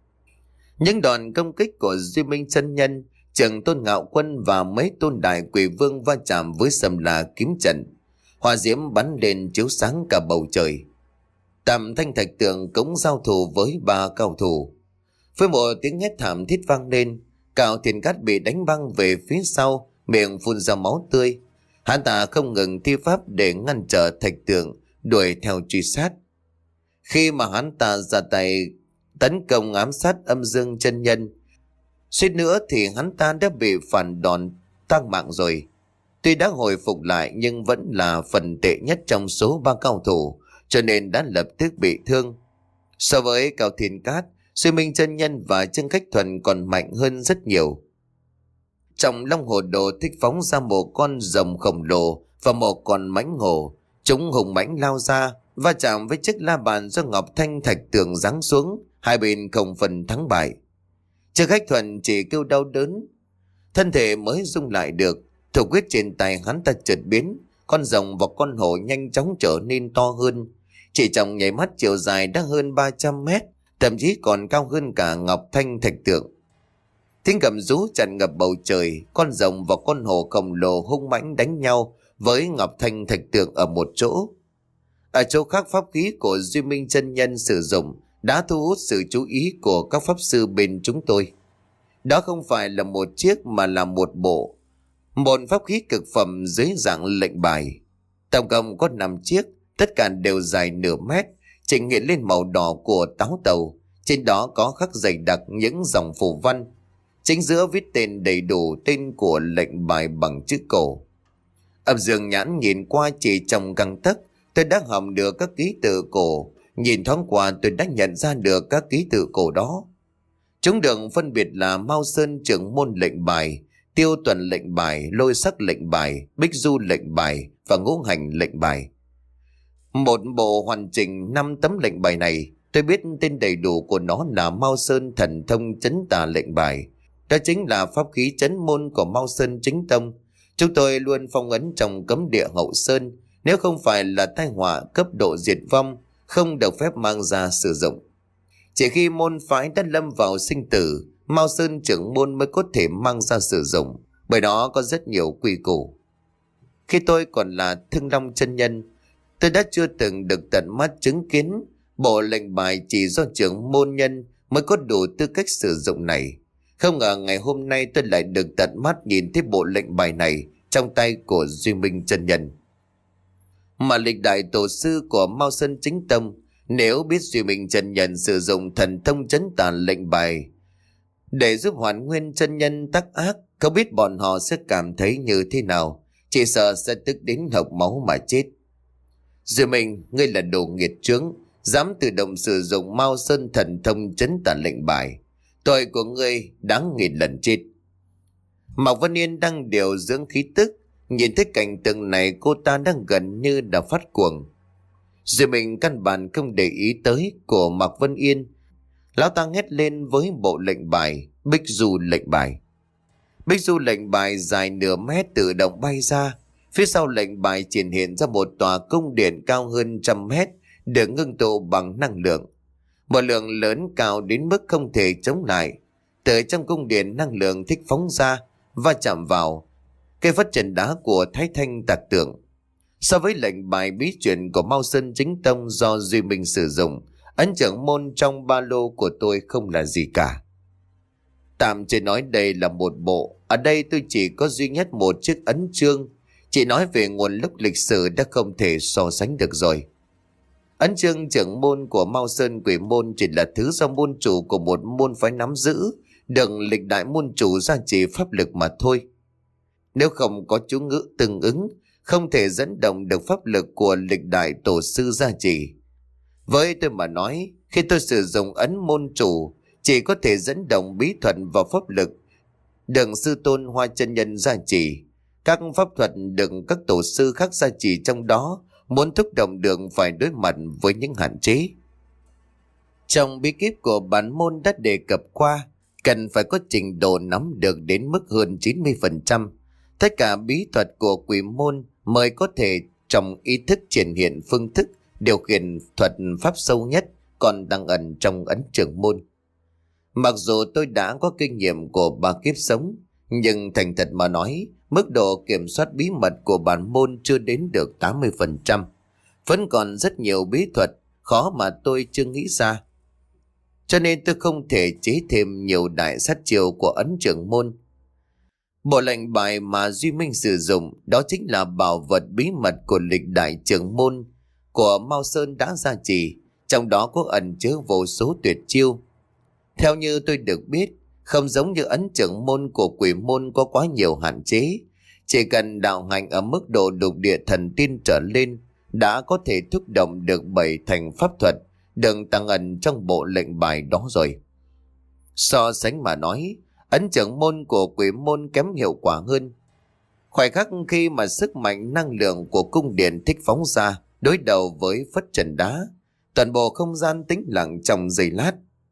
Những đòn công kích của Duy Minh chân nhân, Trường Tôn Ngạo Quân và mấy tôn đại quỷ vương va chạm với Sầm La kiếm trận. Hỏa diễm bắn lên chiếu sáng cả bầu trời. Tam Thanh thạch tượng cũng giao thủ với ba cao thủ. Với một tiếng hét thảm thiết vang lên, Cao Thiên Cát bị đánh văng về phía sau, miệng phun ra máu tươi. Hắn ta không ngừng thi pháp để ngăn trở thạch tượng đuổi theo truy sát. Khi mà hắn ta ra tay tấn công ám sát Âm Dương chân nhân, suýt nữa thì hắn ta đã bị phản đòn tang mạng rồi. Tuy đã hồi phục lại nhưng vẫn là phần tệ nhất trong số ba cao thủ, cho nên đã lập tức bị thương. So với Cao Thiên Cát, Duy Minh chân nhân và Trương Khách Thuần còn mạnh hơn rất nhiều. Trong Long Hồ Đồ thích phóng ra một con rồng khổng lồ và một con mãnh hổ. Chúng hùng mãnh lao ra, va chạm với chiếc la bàn do Ngọc Thanh thạch tượng giáng xuống, hai bên không phần thắng bại. Trương Khách Thuần chỉ kêu đau đớn, thân thể mới rung lại được. Thủ quyết trên tay hắn ta chợt biến, con rồng và con hổ nhanh chóng trở nên to hơn. Chỉ trong nháy mắt chiều dài đã hơn ba trăm mét, thậm chí còn cao hơn cả Ngọc Thanh thạch tượng. Tiếng gầm rú tràn ngập bầu trời, con rồng và con hổ khổng lồ hung mãnh đánh nhau với Ngọc Thanh thạch tượng ở một chỗ. Ở chỗ khác, pháp khí của Duy Minh chân nhân sử dụng đã thu hút sự chú ý của các pháp sư bên chúng tôi. Đó không phải là một chiếc mà là một bộ, một pháp khí cực phẩm dưới dạng lệnh bài. Tổng cộng có năm chiếc, tất cả đều dài nửa mét, chỉnh hiện lên màu đỏ của táo tàu. Trên đó có khắc dày đặc những dòng phù văn. Chính giữa viết tên đầy đủ tên của lệnh bài bằng chữ cổ. Âm Dương nhãn nhìn qua chỉ trong găng tấc, tôi đã hòm được các ký tự cổ. Nhìn thoáng qua tôi đã nhận ra được các ký tự cổ đó. Chúng được phân biệt là Mao Sơn trưởng môn lệnh bài, Tiêu Tuần lệnh bài, Lôi Sắc lệnh bài, Bích Du lệnh bài và Ngũ Hành lệnh bài. Một bộ hoàn chỉnh năm tấm lệnh bài này, tôi biết tên đầy đủ của nó là Mao Sơn thần thông chấn tà lệnh bài. Đó chính là pháp khí chấn môn của Mao Sơn chính tông. Chúng tôi luôn phong ấn trong cấm địa Hậu Sơn, nếu không phải là tai họa cấp độ diệt vong, không được phép mang ra sử dụng. Chỉ khi môn phái đã lâm vào sinh tử, Mao Sơn trưởng môn mới có thể mang ra sử dụng, bởi đó có rất nhiều quy củ. Khi tôi còn là Thương Long chân nhân, tôi đã chưa từng được tận mắt chứng kiến Bộ lệnh bài chỉ do trưởng môn nhân mới có đủ tư cách sử dụng này. Không ngờ ngày hôm nay tôi lại được tận mắt nhìn thấy bộ lệnh bài này trong tay của Duy Minh chân nhân. Mà lịch đại tổ sư của Mao Sơn Chính Tông, nếu biết Duy Minh chân nhân sử dụng thần thông trấn tàn lệnh bài để giúp Hoàn Nguyên chân nhân tác ác, không biết bọn họ sẽ cảm thấy như thế nào. Chỉ sợ sẽ tức đến hộc máu mà chết. Duy Minh, ngươi là đồ nghiệt chướng, dám tự động sử dụng Mao Sơn thần thông trấn tàn lệnh bài. Tội của ngươi đáng nghìn lần chết. Mạc Vân Yên đang điều dưỡng khí tức, nhìn thấy cảnh tượng này cô ta đang gần như đã phát cuồng. Duy Minh căn bản không để ý tới của Mạc Vân Yên. Lão ta hét lên với bộ lệnh bài, Bích Du lệnh bài. Bích Du lệnh bài dài nửa mét tự động bay ra. Phía sau lệnh bài triển hiện ra một tòa cung điện cao hơn trăm mét, được ngưng tụ bằng năng lượng. Một lượng lớn cao đến mức không thể chống lại. Từ trong cung điện năng lượng thích phóng ra, va chạm vào cây phất trần đá của Thái Thanh tạc tượng. So với lệnh bài bí truyền của Mao Sơn Chính Tông do Duy Minh sử dụng, ấn trưởng môn trong ba lô của tôi không là gì cả. Tạm chỉ nói đây là một bộ, ở đây tôi chỉ có duy nhất một chiếc ấn chương. Chỉ nói về nguồn gốc lịch sử đã không thể so sánh được rồi. Ấn chương trưởng môn của Mao Sơn Quỷ Môn chỉ là thứ do môn chủ của một môn phái nắm giữ, được lịch đại môn chủ gia trì pháp lực mà thôi. Nếu không có chú ngữ tương ứng, không thể dẫn động được pháp lực của lịch đại tổ sư gia trì. Với tôi mà nói, khi tôi sử dụng ấn môn chủ, chỉ có thể dẫn động bí thuật và pháp lực được sư tôn Hoa chân nhân gia trì. Các pháp thuật được các tổ sư khác gia trì trong đó, muốn thúc động được phải đối mặt với những hạn chế. Trong bí kíp của bản môn đã đề cập qua, cần phải có trình độ nắm được đến mức hơn chín mươi phần trăm. Tất cả bí thuật của quỷ môn mới có thể trong ý thức triển hiện phương thức điều khiển thuật pháp sâu nhất còn đang ẩn trong ấn trưởng môn. Mặc dù tôi đã có kinh nghiệm của ba kiếp sống, nhưng thành thật mà nói, mức độ kiểm soát bí mật của bản môn chưa đến được tám mươi phần trăm. Vẫn còn rất nhiều bí thuật khó mà tôi chưa nghĩ ra. Cho nên tôi không thể chế thêm nhiều đại sát chiêu của ấn trưởng môn. Bộ lệnh bài mà Duy Minh sử dụng đó chính là bảo vật bí mật của lịch đại trưởng môn của Mao Sơn đã gia trì, trong đó có ẩn chứa vô số tuyệt chiêu. Theo như tôi được biết, không giống như ấn trưởng môn của quỷ môn có quá nhiều hạn chế. Chỉ cần đạo hành ở mức độ lục địa thần tiên trở lên đã có thể thúc động được bảy thành pháp thuật đừng tăng ẩn trong bộ lệnh bài đó rồi. So sánh mà nói, ấn trưởng môn của quỷ môn kém hiệu quả hơn. Khoảnh khắc khi mà sức mạnh năng lượng của cung điện thích phóng ra đối đầu với phất trần đá, toàn bộ không gian tĩnh lặng trong giây lát.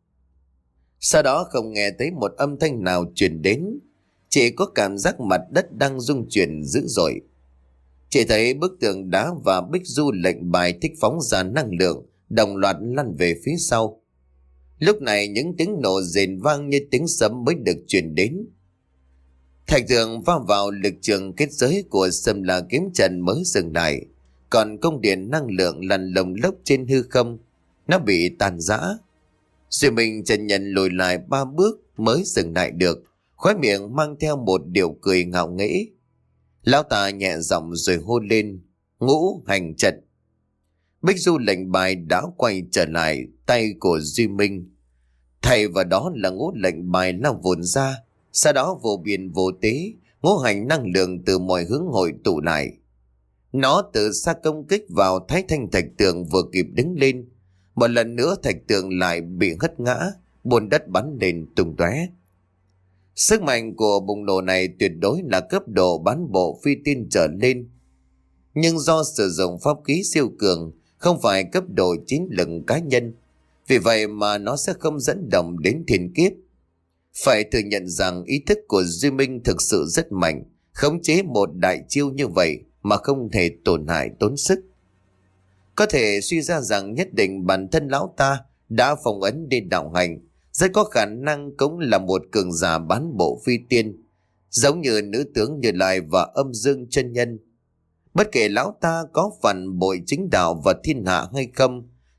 Sau đó không nghe thấy một âm thanh nào truyền đến, chỉ có cảm giác mặt đất đang rung chuyển dữ dội. Chỉ thấy bức tường đá và bích du lệnh bài thích phóng ra năng lượng đồng loạt lăn về phía sau. Lúc này những tiếng nổ rền vang như tiếng sấm mới được truyền đến. Thạch tường va vào lực trường kết giới của Sâm La kiếm trận mới dừng lại, còn cung điện năng lượng lăn lồng lốc trên hư không, nó bị tàn rã. Duy Minh chân nhân lùi lại ba bước mới dừng lại được, khóe miệng mang theo một điệu cười ngạo nghễ. Lão ta nhẹ giọng rồi hô lên, ngũ hành trận. Bích du lệnh bài đã quay trở lại tay của Duy Minh. Thay vào đó là ngũ lệnh bài lao vụn ra, sau đó vô biên vô tế, ngũ hành năng lượng từ mọi hướng hội tụ lại. Nó từ xa công kích vào Thái Thanh thạch tượng vừa kịp đứng lên. Một lần nữa thạch tượng lại bị hất ngã, bùn đất bắn lên tung tóe. Sức mạnh của bùng nổ này tuyệt đối là cấp độ bán bộ phi tiên trở lên. Nhưng do sử dụng pháp khí siêu cường, không phải cấp độ chiến lực cá nhân, vì vậy mà nó sẽ không dẫn động đến thiên kiếp. Phải thừa nhận rằng ý thức của Duy Minh thực sự rất mạnh, khống chế một đại chiêu như vậy mà không thể tổn hại tốn sức. Có thể suy ra rằng nhất định bản thân lão ta đã phong ấn đến đạo hành, rất có khả năng cũng là một cường giả bán bộ phi tiên, giống như nữ tướng Như Lai và âm dương chân nhân. Bất kể lão ta có phần bội chính đạo và thiên hạ hay không,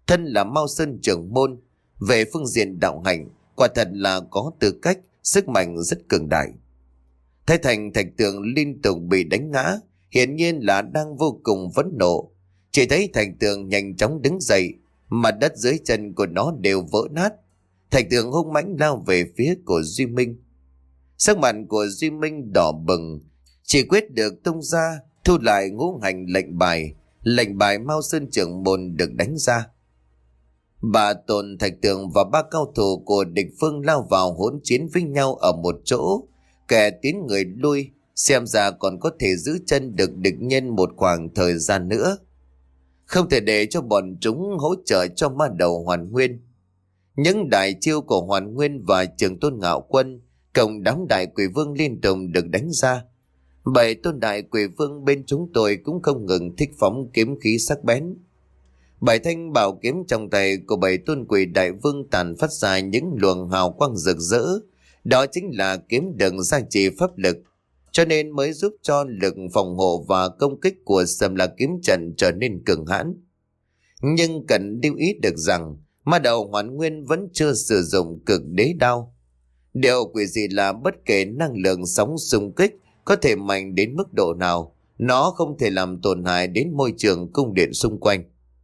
Thân là Mao Sơn trưởng môn, về phương diện đạo hạnh, quả thật là có tư cách, sức mạnh rất cường đại. Thấy Thành Thạch Tường liên tục bị đánh ngã, hiển nhiên là đang vô cùng phẫn nộ. Chỉ thấy Thạch Tường nhanh chóng đứng dậy, mặt đất dưới chân của nó đều vỡ nát. Thạch Tường hung mãnh lao về phía của Duy Minh. Sắc mặt của Duy Minh đỏ bừng, chỉ quyết được tung ra, thu lại ngũ hành lệnh bài. Lệnh bài Mao Sơn trưởng môn được đánh ra. Bà Tôn, Thạch Tường và ba cao thủ của địch phương lao vào hỗn chiến với nhau ở một chỗ. Kẻ tiến người lui, xem ra còn có thể giữ chân được địch nhân một khoảng thời gian nữa. Không thể để cho bọn chúng hỗ trợ cho ma đầu Hoàn Nguyên. Những đại chiêu của Hoàn Nguyên và Trường Tôn Ngạo Quân cộng đám đại quỷ vương liên tục được đánh ra. Bảy tôn đại quỷ vương bên chúng tôi cũng không ngừng thích phóng kiếm khí sắc bén. Bảy thanh bảo kiếm trong tay của bảy tôn quỷ đại vương tàn phát ra những luồng hào quang rực rỡ. Đó chính là kiếm đựng gia trì pháp lực, cho nên mới giúp cho lực phòng hộ và công kích của Sầm La kiếm trận trở nên cường hãn. Nhưng cần lưu ý được rằng ma đầu Hoàn Nguyên vẫn chưa sử dụng cực đế đao. Điều quỷ dị là bất kể năng lượng sóng xung kích có thể mạnh đến mức độ nào, nó không thể làm tổn hại đến môi trường cung điện xung quanh.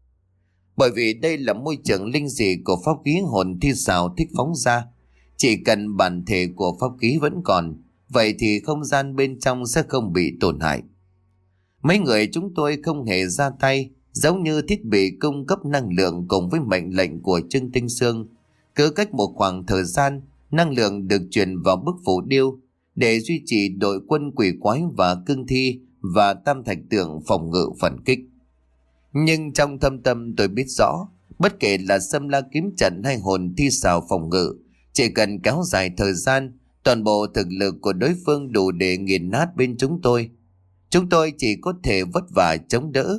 Bởi vì đây là môi trường linh dị của pháp khí hồn thi xảo thích phóng ra. Chỉ cần bản thể của pháp khí vẫn còn, vậy thì không gian bên trong sẽ không bị tổn hại. Mấy người chúng tôi không hề ra tay, giống như thiết bị cung cấp năng lượng cùng với mệnh lệnh của Trương Tinh Sương. Cứ cách một khoảng thời gian, năng lượng được truyền vào bức phủ điêu để duy trì đội quân quỷ quái và cương thi và tam thạch tượng phòng ngự phản kích. Nhưng trong thâm tâm tôi biết rõ, bất kể là Sâm La kiếm trận hay hồn thi xảo phòng ngự, chỉ cần kéo dài thời gian, toàn bộ thực lực của đối phương đủ để nghiền nát bên chúng tôi. Chúng tôi chỉ có thể vất vả chống đỡ.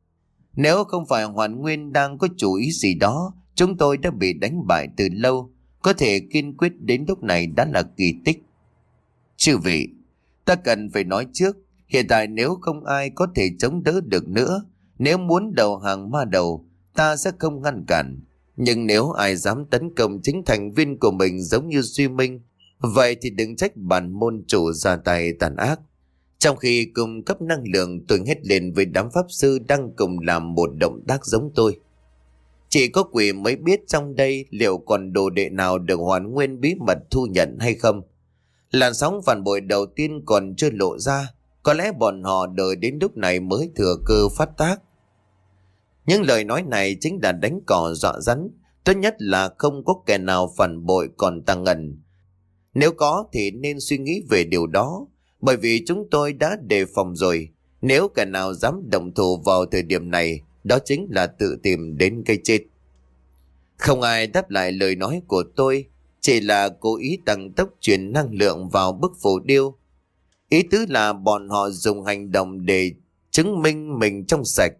Nếu không phải Hoàn Nguyên đang có chủ ý gì đó, chúng tôi đã bị đánh bại từ lâu. Có thể kiên quyết đến lúc này đã là kỳ tích. Chư vị, ta cần phải nói trước, hiện tại nếu không ai có thể chống đỡ được nữa, nếu muốn đầu hàng ma đầu, ta sẽ không ngăn cản. Nhưng nếu ai dám tấn công chính thành viên của mình giống như Duy Minh, vậy thì đừng trách bản môn chủ ra tay tàn ác. Trong khi cung cấp năng lượng, tôi hét lên với đám pháp sư đang cùng làm một động tác giống tôi. Chỉ có quỷ mới biết trong đây liệu còn đồ đệ nào được Hoàn Nguyên bí mật thu nhận hay không. Làn sóng phản bội đầu tiên còn chưa lộ ra, có lẽ bọn họ đợi đến lúc này mới thừa cơ phát tác. Những lời nói này chính là đánh cỏ dọa rắn. Tốt nhất là không có kẻ nào phản bội còn tàng ngần. Nếu có thì nên suy nghĩ về điều đó, bởi vì chúng tôi đã đề phòng rồi. Nếu kẻ nào dám động thủ vào thời điểm này, đó chính là tự tìm đến cái chết. Không ai đáp lại lời nói của tôi, chỉ là cố ý tăng tốc truyền năng lượng vào bức phù điêu. Ý tứ là bọn họ dùng hành động để chứng minh mình trong sạch.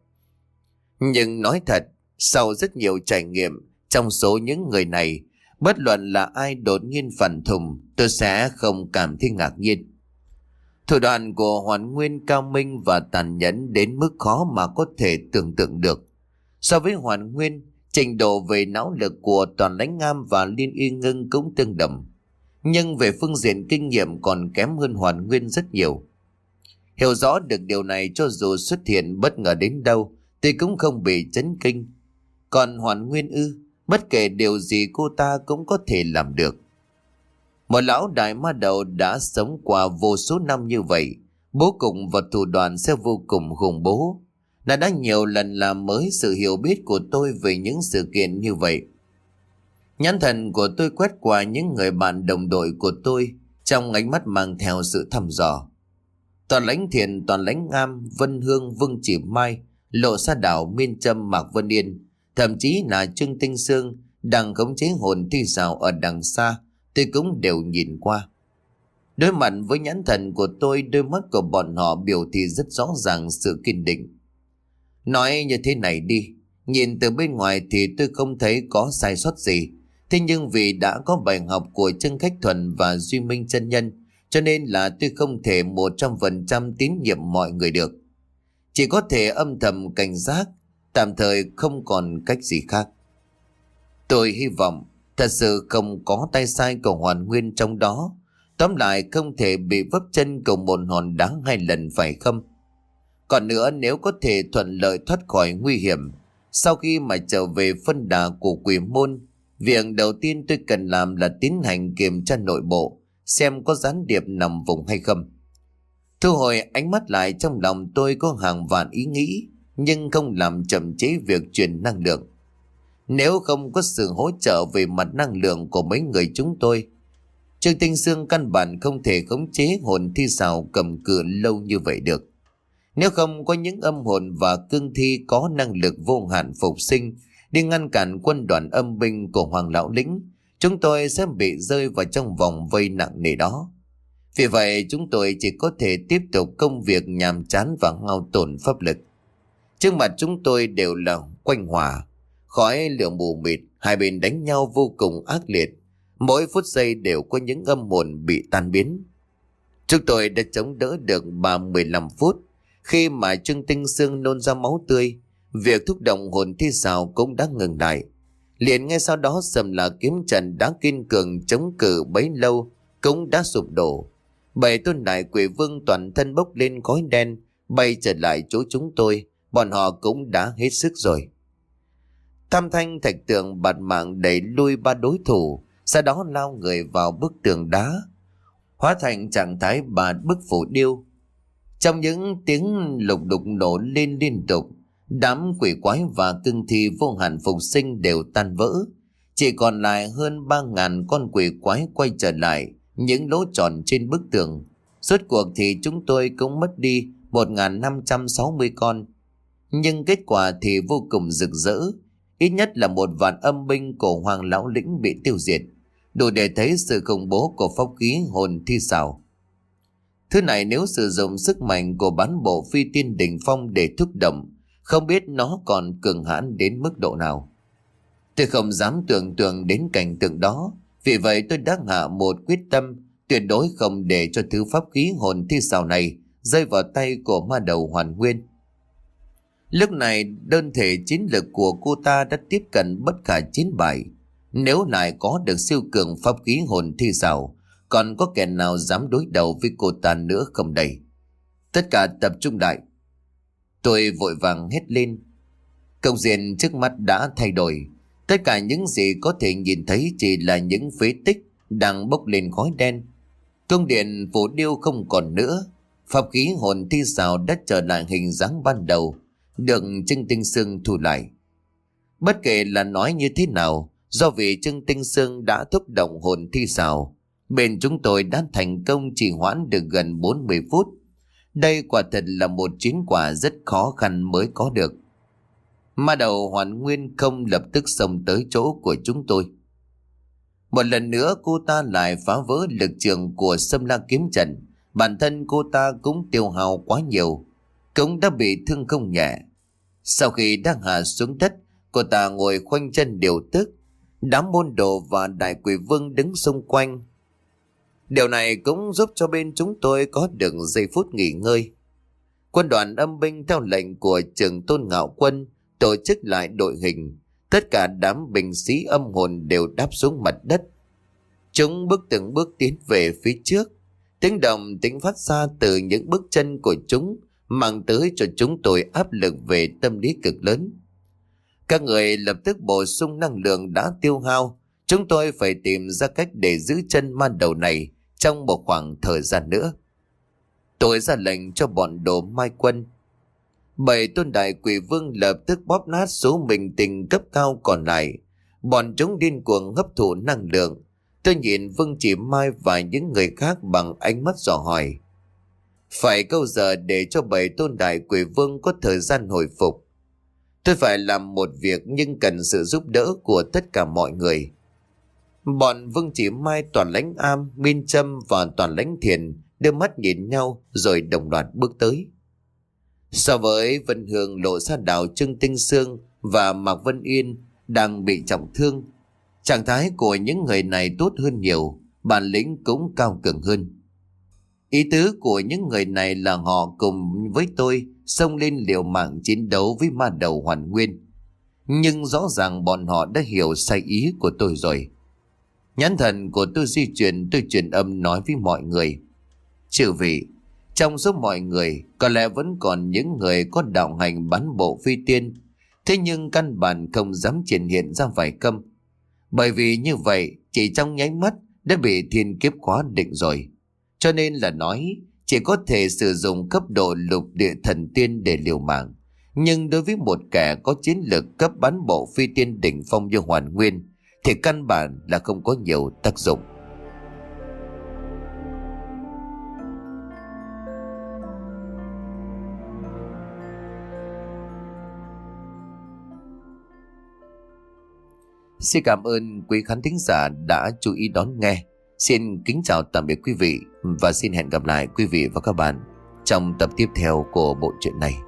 Nhưng nói thật, sau rất nhiều trải nghiệm, trong số những người này, bất luận là ai đột nhiên phản thùng, tôi sẽ không cảm thấy ngạc nhiên. Thủ đoạn của Hoàn Nguyên cao minh và tàn nhẫn đến mức khó mà có thể tưởng tượng được. So với Hoàn Nguyên, trình độ về não lực của Toàn Lãnh Ngam và Liên Y Ngưng cũng tương đồng. Nhưng về phương diện kinh nghiệm còn kém hơn Hoàn Nguyên rất nhiều. Hiểu rõ được điều này, cho dù xuất hiện bất ngờ đến đâu thì cũng không bị chấn kinh. Còn Hoàn Nguyên ư, bất kể điều gì cô ta cũng có thể làm được. Một lão đại ma đầu đã sống qua vô số năm như vậy, bố cục và thủ đoạn sẽ vô cùng khủng bố. Là đã nhiều lần làm mới sự hiểu biết của tôi về những sự kiện như vậy. Nhãn thần của tôi quét qua những người bạn đồng đội của tôi, trong ánh mắt mang theo sự thăm dò. Toàn Lãnh Thiện, Toàn Lãnh Ngam, Vân Hương, Vương Chỉ Mai, Lộ Sa Đảo, Miên Trâm, Mạc Vân Yên, thậm chí là Trương Tinh Sương đang khống chế hồn thi xảo ở đằng xa, tôi cũng đều nhìn qua. Đối mặt với nhãn thần của tôi, đôi mắt của bọn họ biểu thị rất rõ ràng sự kiên định. Nói như thế này đi, nhìn từ bên ngoài thì tôi không thấy có sai sót gì. Thế nhưng vì đã có bài học của Trương Khách Thuần và Duy Minh chân nhân, cho nên là tôi không thể một trăm phần trăm tín nhiệm mọi người được. Chỉ có thể âm thầm cảnh giác, Tạm thời không còn cách gì khác. Tôi hy vọng thật sự không có tay sai của Hoàn Nguyên trong đó. Tóm lại không thể bị vấp chân cùng một hòn đá hai lần phải không? Còn nữa, nếu có thể thuận lợi thoát khỏi nguy hiểm, sau khi mà trở về phân đà của quỷ môn, việc đầu tiên tôi cần làm là tiến hành kiểm tra nội bộ, xem có gián điệp nằm vùng hay không. Thu hồi ánh mắt lại, trong lòng tôi có hàng vạn ý nghĩ, nhưng không làm chậm chế việc truyền năng lượng. Nếu không có sự hỗ trợ về mặt năng lượng của mấy người chúng tôi, Trương Tinh Sương căn bản không thể khống chế hồn thi xào cầm cự lâu như vậy được. Nếu không có những âm hồn và cương thi có năng lực vô hạn phục sinh đi ngăn cản quân đoàn âm binh của Hoàng Lão Lĩnh, chúng tôi sẽ bị rơi vào trong vòng vây nặng nề đó. Vì vậy chúng tôi chỉ có thể tiếp tục công việc nhàm chán và hao tổn pháp lực. Trước mặt chúng tôi đều là quanh hỏa, khói lửa mù mịt, hai bên đánh nhau vô cùng ác liệt. Mỗi phút giây đều có những âm hồn bị tan biến. Chúng tôi đã chống đỡ được ba mươi lăm phút. Khi mà Trương Tinh Sương nôn ra máu tươi, việc thúc động hồn thi xào cũng đã ngừng lại. Liền ngay sau đó Sầm Là Kiếm trận đã kiên cường chống cự bấy lâu cũng đã sụp đổ. Bảy tôn đại quỷ vương toàn thân bốc lên khói đen bay trở lại chỗ chúng tôi. Bọn họ cũng đã hết sức rồi. Tam Thanh Thạch Tượng bạt mạng đẩy lui ba đối thủ, sau đó lao người vào bức tường đá, hóa thành trạng thái ba bức phù điêu. Trong những tiếng lục đục nổ lên liên tục, đám quỷ quái và cương thi vô hạn phục sinh đều tan vỡ. Chỉ còn lại hơn ba ngàn con quỷ quái quay trở lại những lỗ tròn trên bức tường. Rốt cuộc thì chúng tôi cũng mất đi một nghìn năm trăm sáu mươi con. Nhưng kết quả thì vô cùng rực rỡ. Ít nhất là một vạn âm binh của Hoàng Lão Lĩnh bị tiêu diệt, đủ để thấy sự khủng bố của pháp khí hồn thi xảo. Thứ này nếu sử dụng sức mạnh của bán bộ phi tiên đỉnh phong để thúc động, không biết nó còn cường hãn đến mức độ nào. Tôi không dám tưởng tượng đến cảnh tượng đó, vì vậy tôi đã hạ một quyết tâm tuyệt đối không để cho thứ pháp khí hồn thi xảo này rơi vào tay của ma đầu Hoàn Nguyên. Lúc này đơn thể chiến lực của cô ta đã tiếp cận bất khả chiến bại. Nếu lại có được siêu cường pháp khí hồn thi xảo, còn có kẻ nào dám đối đầu với cô ta nữa không đây? Tất cả tập trung lại. Tôi vội vàng hét lên. Công diện trước mắt đã thay đổi. Tất cả những gì có thể nhìn thấy chỉ là những phế tích đang bốc lên khói đen. Cung điện phù điêu không còn nữa. Pháp khí hồn thi xảo đã trở lại hình dáng ban đầu, được Trương Tinh Sương thu lại. Bất kể là nói như thế nào, do vì Trương Tinh Sương đã thúc động hồn thi xảo, bên chúng tôi đã thành công trì hoãn được gần bốn mươi phút. Đây quả thật là một chiến quả rất khó khăn mới có được. Ma đầu Hoàn Nguyên không lập tức xông tới chỗ của chúng tôi. Một lần nữa cô ta lại phá vỡ lực trường của Sâm La kiếm trận. Bản thân cô ta cũng tiêu hao quá nhiều, cũng đã bị thương không nhẹ. Sau khi đang hạ xuống đất, cô ta ngồi khoanh chân điều tức. Đám môn đồ và đại quỷ vương đứng xung quanh. Điều này cũng giúp cho bên chúng tôi có được giây phút nghỉ ngơi. Quân đoàn âm binh theo lệnh của Trường Tôn Ngạo Quân tổ chức lại đội hình. Tất cả đám binh sĩ âm hồn đều đáp xuống mặt đất. Chúng bước từng bước tiến về phía trước. Tiếng động tiếng phát ra từ những bước chân của chúng mang tới cho chúng tôi áp lực về tâm lý cực lớn. Các người lập tức bổ sung năng lượng đã tiêu hao. Chúng tôi phải tìm ra cách để giữ chân ma đầu này trong một khoảng thời gian nữa. Tôi ra lệnh cho bọn đồ mai quân. Bảy tôn đại quỷ vương lập tức bóp nát số mình tình cấp cao còn lại. Bọn chúng điên cuồng hấp thụ năng lượng. Tôi nhìn Vương Chỉ Mai và những người khác bằng ánh mắt dò hỏi. Phải câu giờ để cho bảy tôn đại quỷ vương có thời gian hồi phục. Tôi phải làm một việc nhưng cần sự giúp đỡ của tất cả mọi người. Bọn Vương Chỉ Mai, Toàn Lãnh Am, Minh Trâm và Toàn Lãnh Thiền đưa mắt nhìn nhau rồi đồng loạt bước tới. So với Vân Hương, Lộ Sa Đảo, Trương Tinh Sương và Mạc Vân Yên đang bị trọng thương, trạng thái của những người này tốt hơn nhiều, bản lĩnh cũng cao cường hơn. Ý tứ của những người này là họ cùng với tôi xông lên liều mạng chiến đấu với ma đầu Hoàn Nguyên. Nhưng rõ ràng bọn họ đã hiểu sai ý của tôi rồi. Nhãn thần của tôi di chuyển, tôi truyền âm nói với mọi người. Chư vị, trong số mọi người có lẽ vẫn còn những người có đạo hành bán bộ phi tiên, thế nhưng căn bản không dám triển hiện ra vài câm. Bởi vì như vậy chỉ trong nháy mắt đã bị thiên kiếp khóa định rồi. Cho nên là nói chỉ có thể sử dụng cấp độ lục địa thần tiên để liều mạng. Nhưng đối với một kẻ có chiến lược cấp bán bộ phi tiên đỉnh phong như Hoàn Nguyên thì căn bản là không có nhiều tác dụng. Xin cảm ơn quý khán thính giả đã chú ý đón nghe. Xin kính chào tạm biệt quý vị và xin hẹn gặp lại quý vị và các bạn trong tập tiếp theo của bộ truyện này.